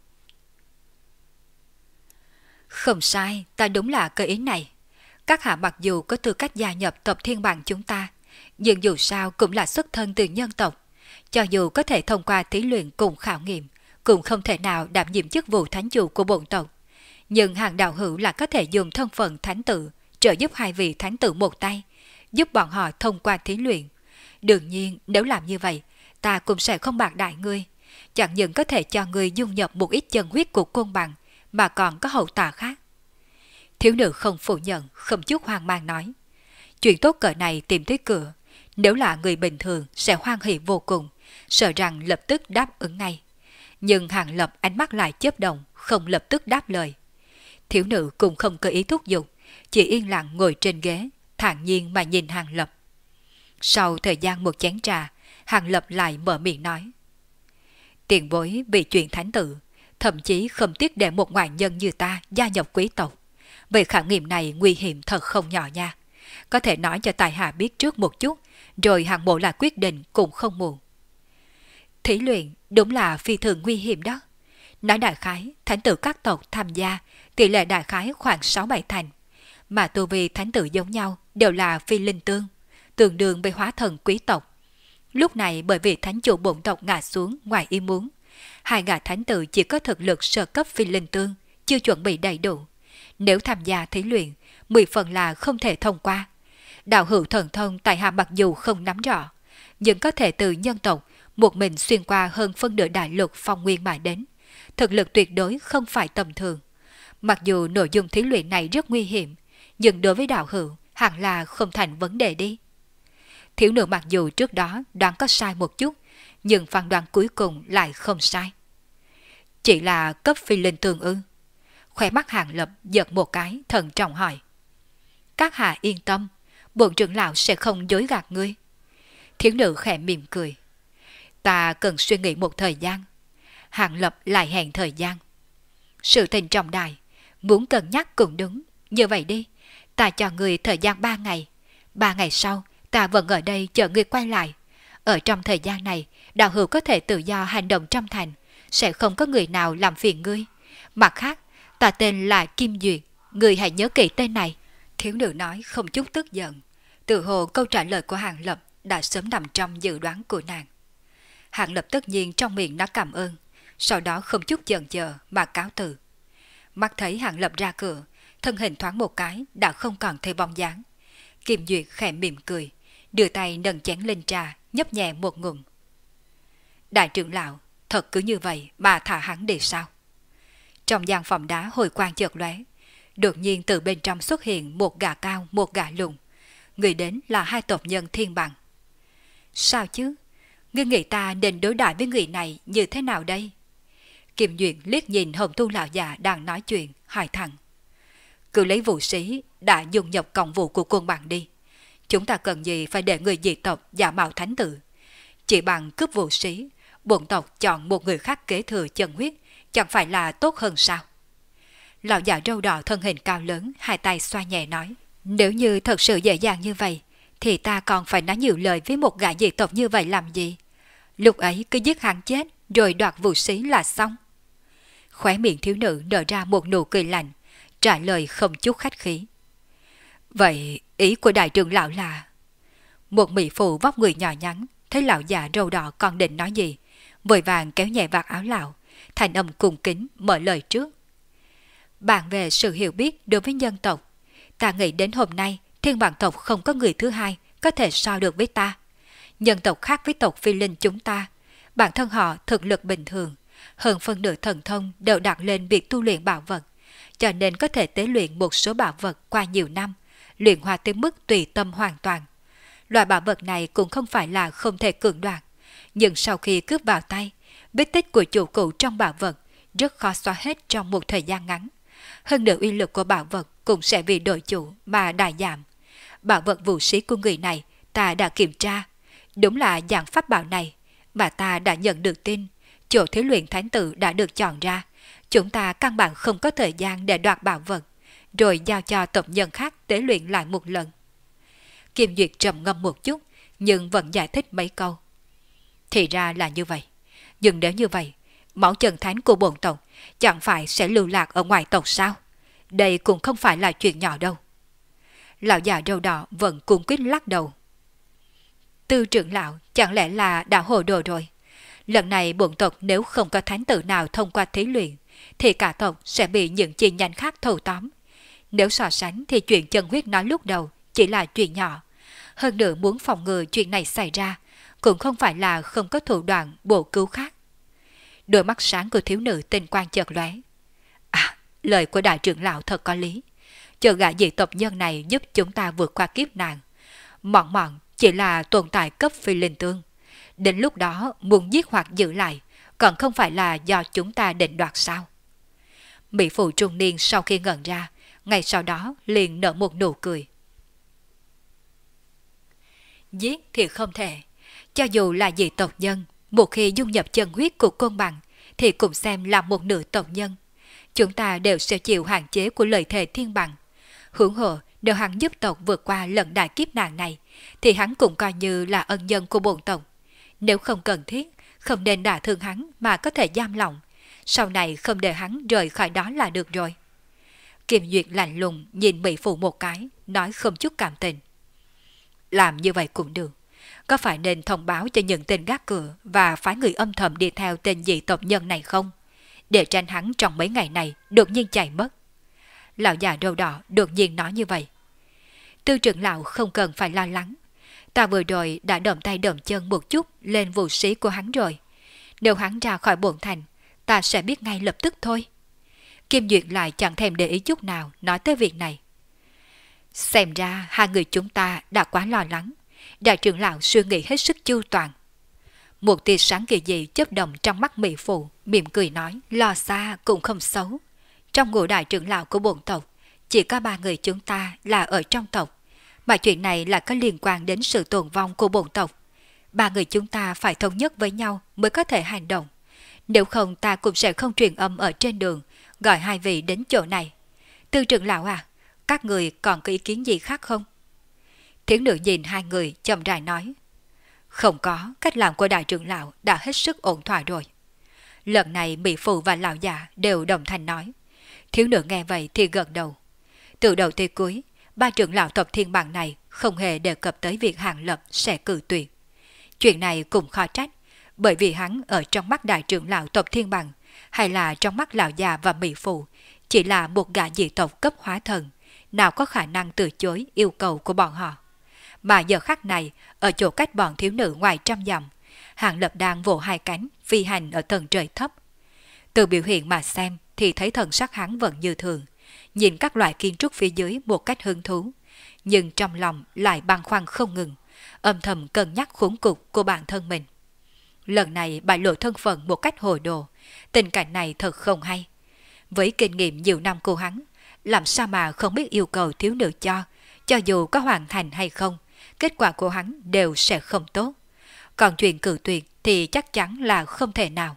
Không sai, ta đúng là cơ ý này. Các hạ mặc dù có tư cách gia nhập tộc thiên bằng chúng ta, nhưng dù sao cũng là xuất thân từ nhân tộc. Cho dù có thể thông qua thí luyện cùng khảo nghiệm, cũng không thể nào đảm nhiệm chức vụ thánh chủ của bổn tộc. Nhưng hàng đạo hữu là có thể dùng thân phận thánh tử trợ giúp hai vị thánh tử một tay, giúp bọn họ thông qua thí luyện. Đương nhiên nếu làm như vậy, ta cũng sẽ không bạc đại ngươi. Chẳng những có thể cho ngươi dung nhập một ít chân huyết của côn bằng, mà còn có hậu tạ khác. Thiếu nữ không phủ nhận, không chút hoang mang nói. Chuyện tốt cỡ này tìm tới cửa, nếu là người bình thường sẽ hoan hỉ vô cùng, sợ rằng lập tức đáp ứng ngay. Nhưng Hạng Lập ánh mắt lại chớp động, không lập tức đáp lời. Thiếu nữ cũng không có ý thúc giục, chỉ yên lặng ngồi trên ghế, thản nhiên mà nhìn Hạng Lập. Sau thời gian một chén trà, Hạng Lập lại mở miệng nói. Tiền bối vì chuyện thánh tử, thậm chí không tiếc để một ngoại nhân như ta gia nhập quý tộc. Về khảo nghiệm này nguy hiểm thật không nhỏ nha. Có thể nói cho tài hạ biết trước một chút, rồi hạng mộ là quyết định cũng không muộn. Thí luyện đúng là phi thường nguy hiểm đó. Nói đại khái, thánh tử các tộc tham gia, tỷ lệ đại khái khoảng 6-7 thành. Mà tu vi thánh tử giống nhau đều là phi linh tương, tương đương với hóa thần quý tộc. Lúc này bởi vì thánh chủ bổn tộc ngã xuống ngoài ý muốn, hai gã thánh tử chỉ có thực lực sơ cấp phi linh tương, chưa chuẩn bị đầy đủ. Nếu tham gia thí luyện, 10 phần là không thể thông qua. Đạo hữu thần thông tại hạ mặc dù không nắm rõ, nhưng có thể từ nhân tộc một mình xuyên qua hơn phân nửa đại lục phong nguyên mà đến. Thực lực tuyệt đối không phải tầm thường. Mặc dù nội dung thí luyện này rất nguy hiểm, nhưng đối với đạo hữu hẳn là không thành vấn đề đi. Thiếu nữ mặc dù trước đó đoán có sai một chút, nhưng phán đoán cuối cùng lại không sai. Chỉ là cấp phi linh tương ư? Khóe mắt Hàng Lập giật một cái, thận trọng hỏi. Các hạ yên tâm, bổn trưởng lão sẽ không dối gạt ngươi. Thiếu nữ khẽ mỉm cười. Ta cần suy nghĩ một thời gian. Hàng Lập lại hẹn thời gian. Sự tình trọng đại, muốn cân nhắc cũng đúng. Như vậy đi, ta cho ngươi thời gian 3 ngày. 3 ngày sau, ta vẫn ở đây chờ ngươi quay lại. Ở trong thời gian này, đạo hữu có thể tự do hành động trong thành, sẽ không có người nào làm phiền ngươi. Mặt khác, ta tên là Kim Duyệt, ngươi hãy nhớ kỹ tên này. Thiếu nữ nói không chút tức giận. Tự hồ câu trả lời của Hàng Lập đã sớm nằm trong dự đoán của nàng. Hàng Lập tất nhiên trong miệng nói cảm ơn, sau đó không chút chần chờ mà cáo từ. Mắt thấy Hàng Lập ra cửa, thân hình thoáng một cái đã không còn thấy bóng dáng. Kim Duyệt khẽ mỉm cười, đưa tay nâng chén lên trà, nhấp nhẹ một ngụm. Đại trưởng lão, thật cứ như vậy mà thả hắn để sao? Trong gian phòng đá hồi quang chợt lóe, đột nhiên từ bên trong xuất hiện một gã cao, một gã lùn. Người đến là hai tộc nhân Thiên Bằng. Sao chứ? Ngươi nghĩ ta nên đối đãi với người này như thế nào đây? Kim Duyệt liếc nhìn Hồng Tu lão già đang nói chuyện, hỏi thẳng. Cứ lấy vũ sĩ đã dùng nhập cộng vụ của quân bạn đi. Chúng ta cần gì phải để người dị tộc giả mạo thánh tử? Chỉ bằng cướp vũ sĩ, bổn tộc chọn một người khác kế thừa chân huyết, chẳng phải là tốt hơn sao? Lão già râu đỏ thân hình cao lớn, hai tay xoa nhẹ nói. Nếu như thật sự dễ dàng như vậy, thì ta còn phải nói nhiều lời với một gã dị tộc như vậy làm gì? Lúc ấy cứ giết hắn chết, rồi đoạt vũ sĩ là xong. Khóe miệng thiếu nữ nở ra một nụ cười lạnh, trả lời không chút khách khí. Vậy ý của đại trưởng lão là... Một mỹ phụ vóc người nhỏ nhắn, thấy lão già râu đỏ còn định nói gì, vội vàng kéo nhẹ vạt áo lão, thành âm cung kính mở lời trước. Bàn về sự hiểu biết đối với nhân tộc, ta nghĩ đến hôm nay Thiên Bằng tộc không có người thứ hai có thể so được với ta. Nhân tộc khác với tộc phi linh chúng ta, bản thân họ thực lực bình thường, hơn phân nửa thần thông đều đặt lên việc tu luyện bảo vật, cho nên có thể tế luyện một số bảo vật qua nhiều năm, luyện hóa tới mức tùy tâm hoàn toàn. Loại bảo vật này cũng không phải là không thể cưỡng đoạt, nhưng sau khi cướp vào tay, vết tích của chủ cụ trong bảo vật rất khó xóa hết trong một thời gian ngắn. Hơn nữa uy lực của bảo vật cũng sẽ vì đổi chủ mà đại giảm. Bảo vật vũ sĩ của người này ta đã kiểm tra, đúng là dạng pháp bảo này, mà ta đã nhận được tin, chỗ thí luyện thánh tử đã được chọn ra. Chúng ta căn bản không có thời gian để đoạt bảo vật, rồi giao cho tộc nhân khác tế luyện lại một lần. Kim Duyệt trầm ngâm một chút, nhưng vẫn giải thích mấy câu. Thì ra là như vậy. Nhưng nếu như vậy, máu chân thánh của bổn tộc chẳng phải sẽ lưu lạc ở ngoài tộc sao? Đây cũng không phải là chuyện nhỏ đâu. Lão già râu đỏ vẫn cung quyết lắc đầu. Tư trưởng lão chẳng lẽ là đã hồ đồ rồi? Lần này bổn tộc nếu không có thánh tử nào thông qua thí luyện, thì cả tộc sẽ bị những chi nhánh khác thâu tóm. Nếu so sánh thì chuyện chân huyết nói lúc đầu chỉ là chuyện nhỏ. Hơn nữa muốn phòng ngừa chuyện này xảy ra, cũng không phải là không có thủ đoạn bổ cứu khác. Đôi mắt sáng của thiếu nữ tinh quang chợt lóe. À, lời của đại trưởng lão thật có lý. Chờ gã dị tộc nhân này giúp chúng ta vượt qua kiếp nạn. Mọn mọn chỉ là tồn tại cấp phi linh tương. Đến lúc đó muốn giết hoặc giữ lại, còn không phải là do chúng ta định đoạt sao? Mỹ phụ trung niên sau khi ngẩn ra, ngay sau đó liền nở một nụ cười. Giết thì không thể. Cho dù là dị tộc nhân, một khi dung nhập chân huyết của côn bằng, thì cũng xem là một nửa tộc nhân. Chúng ta đều sẽ chịu hạn chế của lời thề thiên bằng. Huống hồ, nếu hắn giúp tộc vượt qua lần đại kiếp nạn này, thì hắn cũng coi như là ân nhân của bổn tộc. Nếu không cần thiết, không nên đả thương hắn mà có thể giam lòng, sau này không để hắn rời khỏi đó là được rồi. Kim Duyệt lạnh lùng nhìn Mỹ Phụ một cái, nói không chút cảm tình. Làm như vậy cũng được, có phải nên thông báo cho những tên gác cửa và phái người âm thầm đi theo tên dị tộc nhân này không? Để tránh hắn trong mấy ngày này đột nhiên chạy mất. Lão già râu đỏ đột nhiên nói như vậy. Tư trưởng lão không cần phải lo lắng. Ta vừa rồi đã động tay động chân một chút lên vũ sĩ của hắn rồi. Nếu hắn ra khỏi bổn thành, ta sẽ biết ngay lập tức thôi. Kim Duyệt lại chẳng thèm để ý chút nào nói tới việc này. Xem ra hai người chúng ta đã quá lo lắng. Đại trưởng lão suy nghĩ hết sức chu toàn. Một tia sáng kỳ dị chớp động trong mắt Mỹ Phụ, mỉm cười nói, lo xa cũng không xấu. Trong ngũ đại trưởng lão của bổn tộc, chỉ có 3 người chúng ta là ở trong tộc, mà chuyện này là có liên quan đến sự tồn vong của bổn tộc. 3 người chúng ta phải thống nhất với nhau mới có thể hành động. Nếu không ta cũng sẽ không truyền âm ở trên đường, gọi hai vị đến chỗ này. Tư trưởng lão à, các người còn có ý kiến gì khác không? Thiếu nữ nhìn hai người chậm rãi nói. Không có, cách làm của đại trưởng lão đã hết sức ổn thỏa rồi. Lần này Mỹ Phụ và lão già đều đồng thanh nói. Thiếu nữ nghe vậy thì gật đầu. Từ đầu tới cuối, 3 trưởng lão tộc Thiên Bằng này không hề đề cập tới việc Hàng Lập sẽ cử tuyệt. Chuyện này cũng khó trách, bởi vì hắn ở trong mắt đại trưởng lão tộc Thiên Bằng, hay là trong mắt lão già và Mỹ Phụ, chỉ là một gã dị tộc cấp hóa thần, nào có khả năng từ chối yêu cầu của bọn họ. Mà giờ khắc này, ở chỗ cách bọn thiếu nữ ngoài 100 dặm, Hàng Lập đang vỗ hai cánh, phi hành ở tầng trời thấp. Từ biểu hiện mà xem thì thấy thần sắc hắn vẫn như thường, nhìn các loại kiến trúc phía dưới một cách hứng thú, nhưng trong lòng lại băn khoăn không ngừng, âm thầm cân nhắc khốn cục của bản thân mình. Lần này bại lộ thân phận một cách hồ đồ, tình cảnh này thật không hay. Với kinh nghiệm nhiều năm của hắn, làm sao mà không biết yêu cầu thiếu nữ cho dù có hoàn thành hay không, kết quả của hắn đều sẽ không tốt. Còn chuyện cử tuyệt thì chắc chắn là không thể nào.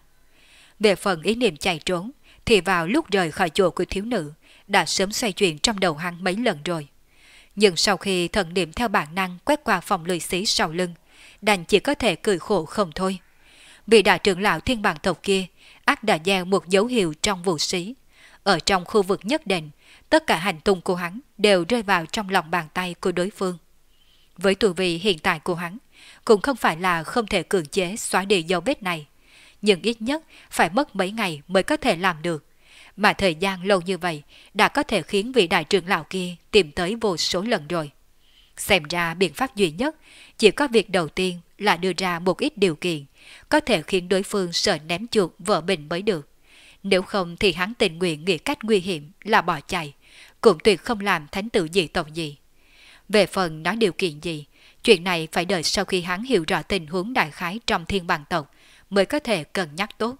Về phần ý niệm chạy trốn, thì vào lúc rời khỏi chỗ của thiếu nữ, đã sớm xoay chuyển trong đầu hắn mấy lần rồi. Nhưng sau khi thần niệm theo bản năng quét qua phòng lười xí sau lưng, đành chỉ có thể cười khổ không thôi. Vì đại trưởng lão Thiên Bằng tộc kia, ác đã gieo một dấu hiệu trong vũ sĩ. Ở trong khu vực nhất định, tất cả hành tung của hắn đều rơi vào trong lòng bàn tay của đối phương. Với tu vi hiện tại của hắn, cũng không phải là không thể cưỡng chế xóa đi dấu vết này, nhưng ít nhất phải mất mấy ngày mới có thể làm được. Mà thời gian lâu như vậy đã có thể khiến vị đại trưởng lão kia tìm tới vô số lần rồi. Xem ra biện pháp duy nhất chỉ có việc đầu tiên là đưa ra một ít điều kiện có thể khiến đối phương sợ ném chuột vợ mình mới được. Nếu không thì hắn tình nguyện nghĩ cách nguy hiểm là bỏ chạy, cũng tuyệt không làm thánh tử dị tộc gì. Về phần nói điều kiện gì, chuyện này phải đợi sau khi hắn hiểu rõ tình huống đại khái trong Thiên Bằng tộc mới có thể cân nhắc tốt.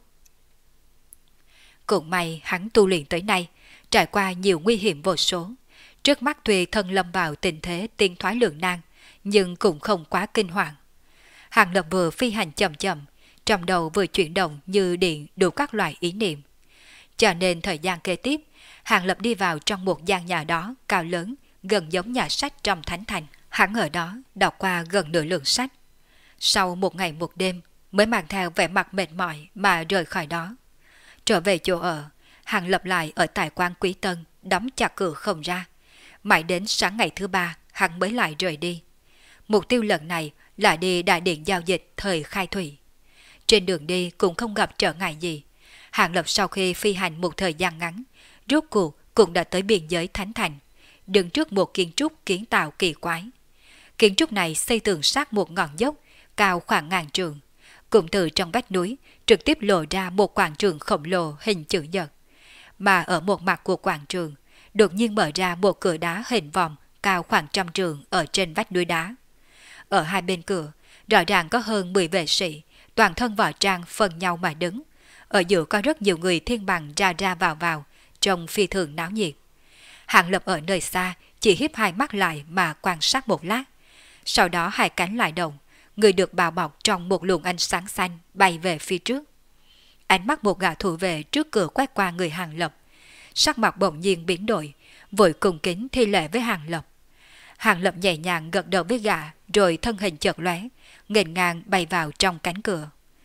Cũng may hắn tu luyện tới nay, trải qua nhiều nguy hiểm vô số. Trước mắt tuy thân lâm vào tình thế tiên thoái lưỡng nan, nhưng cũng không quá kinh hoàng. Hàng Lập vừa phi hành chậm chậm, trong đầu vừa chuyển động như điện đủ các loại ý niệm. Cho nên thời gian kế tiếp, Hàng Lập đi vào trong một gian nhà đó cao lớn, gần giống nhà sách trong thánh thành. Hắn ở đó đọc qua gần nửa lượng sách. Sau một ngày một đêm mới mang theo vẻ mặt mệt mỏi mà rời khỏi đó. Trở về chỗ ở, Hàng Lập lại ở tại quan Quý Tân, đóng chặt cửa không ra. Mãi đến sáng ngày thứ 3, hắn mới lại rời đi. Mục tiêu lần này là đi đại điện giao dịch thời khai thủy. Trên đường đi cũng không gặp trở ngại gì. Hàng Lập sau khi phi hành một thời gian ngắn, rốt cuộc cũng đã tới biên giới thánh thành, đứng trước một kiến trúc kiến tạo kỳ quái. Kiến trúc này xây tường sát một ngọn dốc, cao khoảng ngàn trượng. Cũng từ trong vách núi trực tiếp lộ ra một quảng trường khổng lồ hình chữ nhật. Mà ở một mặt của quảng trường, đột nhiên mở ra một cửa đá hình vòng cao khoảng 100 trượng ở trên vách núi đá. Ở hai bên cửa, rõ ràng có hơn 10 vệ sĩ, toàn thân võ trang phân nhau mà đứng. Ở giữa có rất nhiều người Thiên Bằng ra ra vào, trông phi thường náo nhiệt. Hàng Lập ở nơi xa chỉ hiếp hai mắt lại mà quan sát một lát. Sau đó hai cánh lại động, người được bào bọc trong một luồng ánh sáng xanh bay về phía trước. Ánh mắt một gã thủ vệ trước cửa quét qua người Hàng Lập. Sắc mặt bỗng nhiên biến đổi, vội cung kính thi lễ với Hàng Lập. Hàng Lập nhẹ nhàng gật đầu với gã, rồi thân hình chợt lóe, nghênh ngang bay vào trong cánh cửa.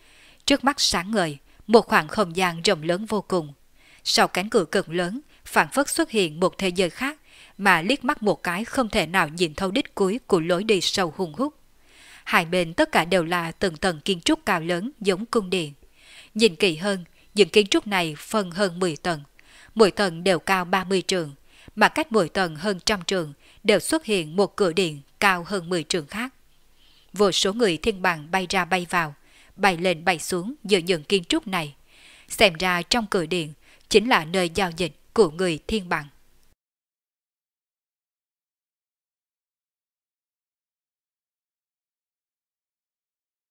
Trước mắt sáng ngời, một khoảng không gian rộng lớn vô cùng. Sau cánh cửa cực lớn, phảng phất xuất hiện một thế giới khác mà liếc mắt một cái không thể nào nhìn thấu đích cuối của lối đi sâu hung hút. Hai bên tất cả đều là từng tầng kiến trúc cao lớn giống cung điện. Nhìn kỹ hơn, những kiến trúc này phân hơn 10 tầng. Mỗi tầng đều cao 30 trượng, mà cách mỗi tầng hơn 100 trượng đều xuất hiện một cửa điện cao hơn 10 trượng khác. Vô số người thiên bằng bay ra bay vào, bay lên bay xuống giữa những kiến trúc này. Xem ra trong cửa điện chính là nơi giao dịch của người thiên bằng.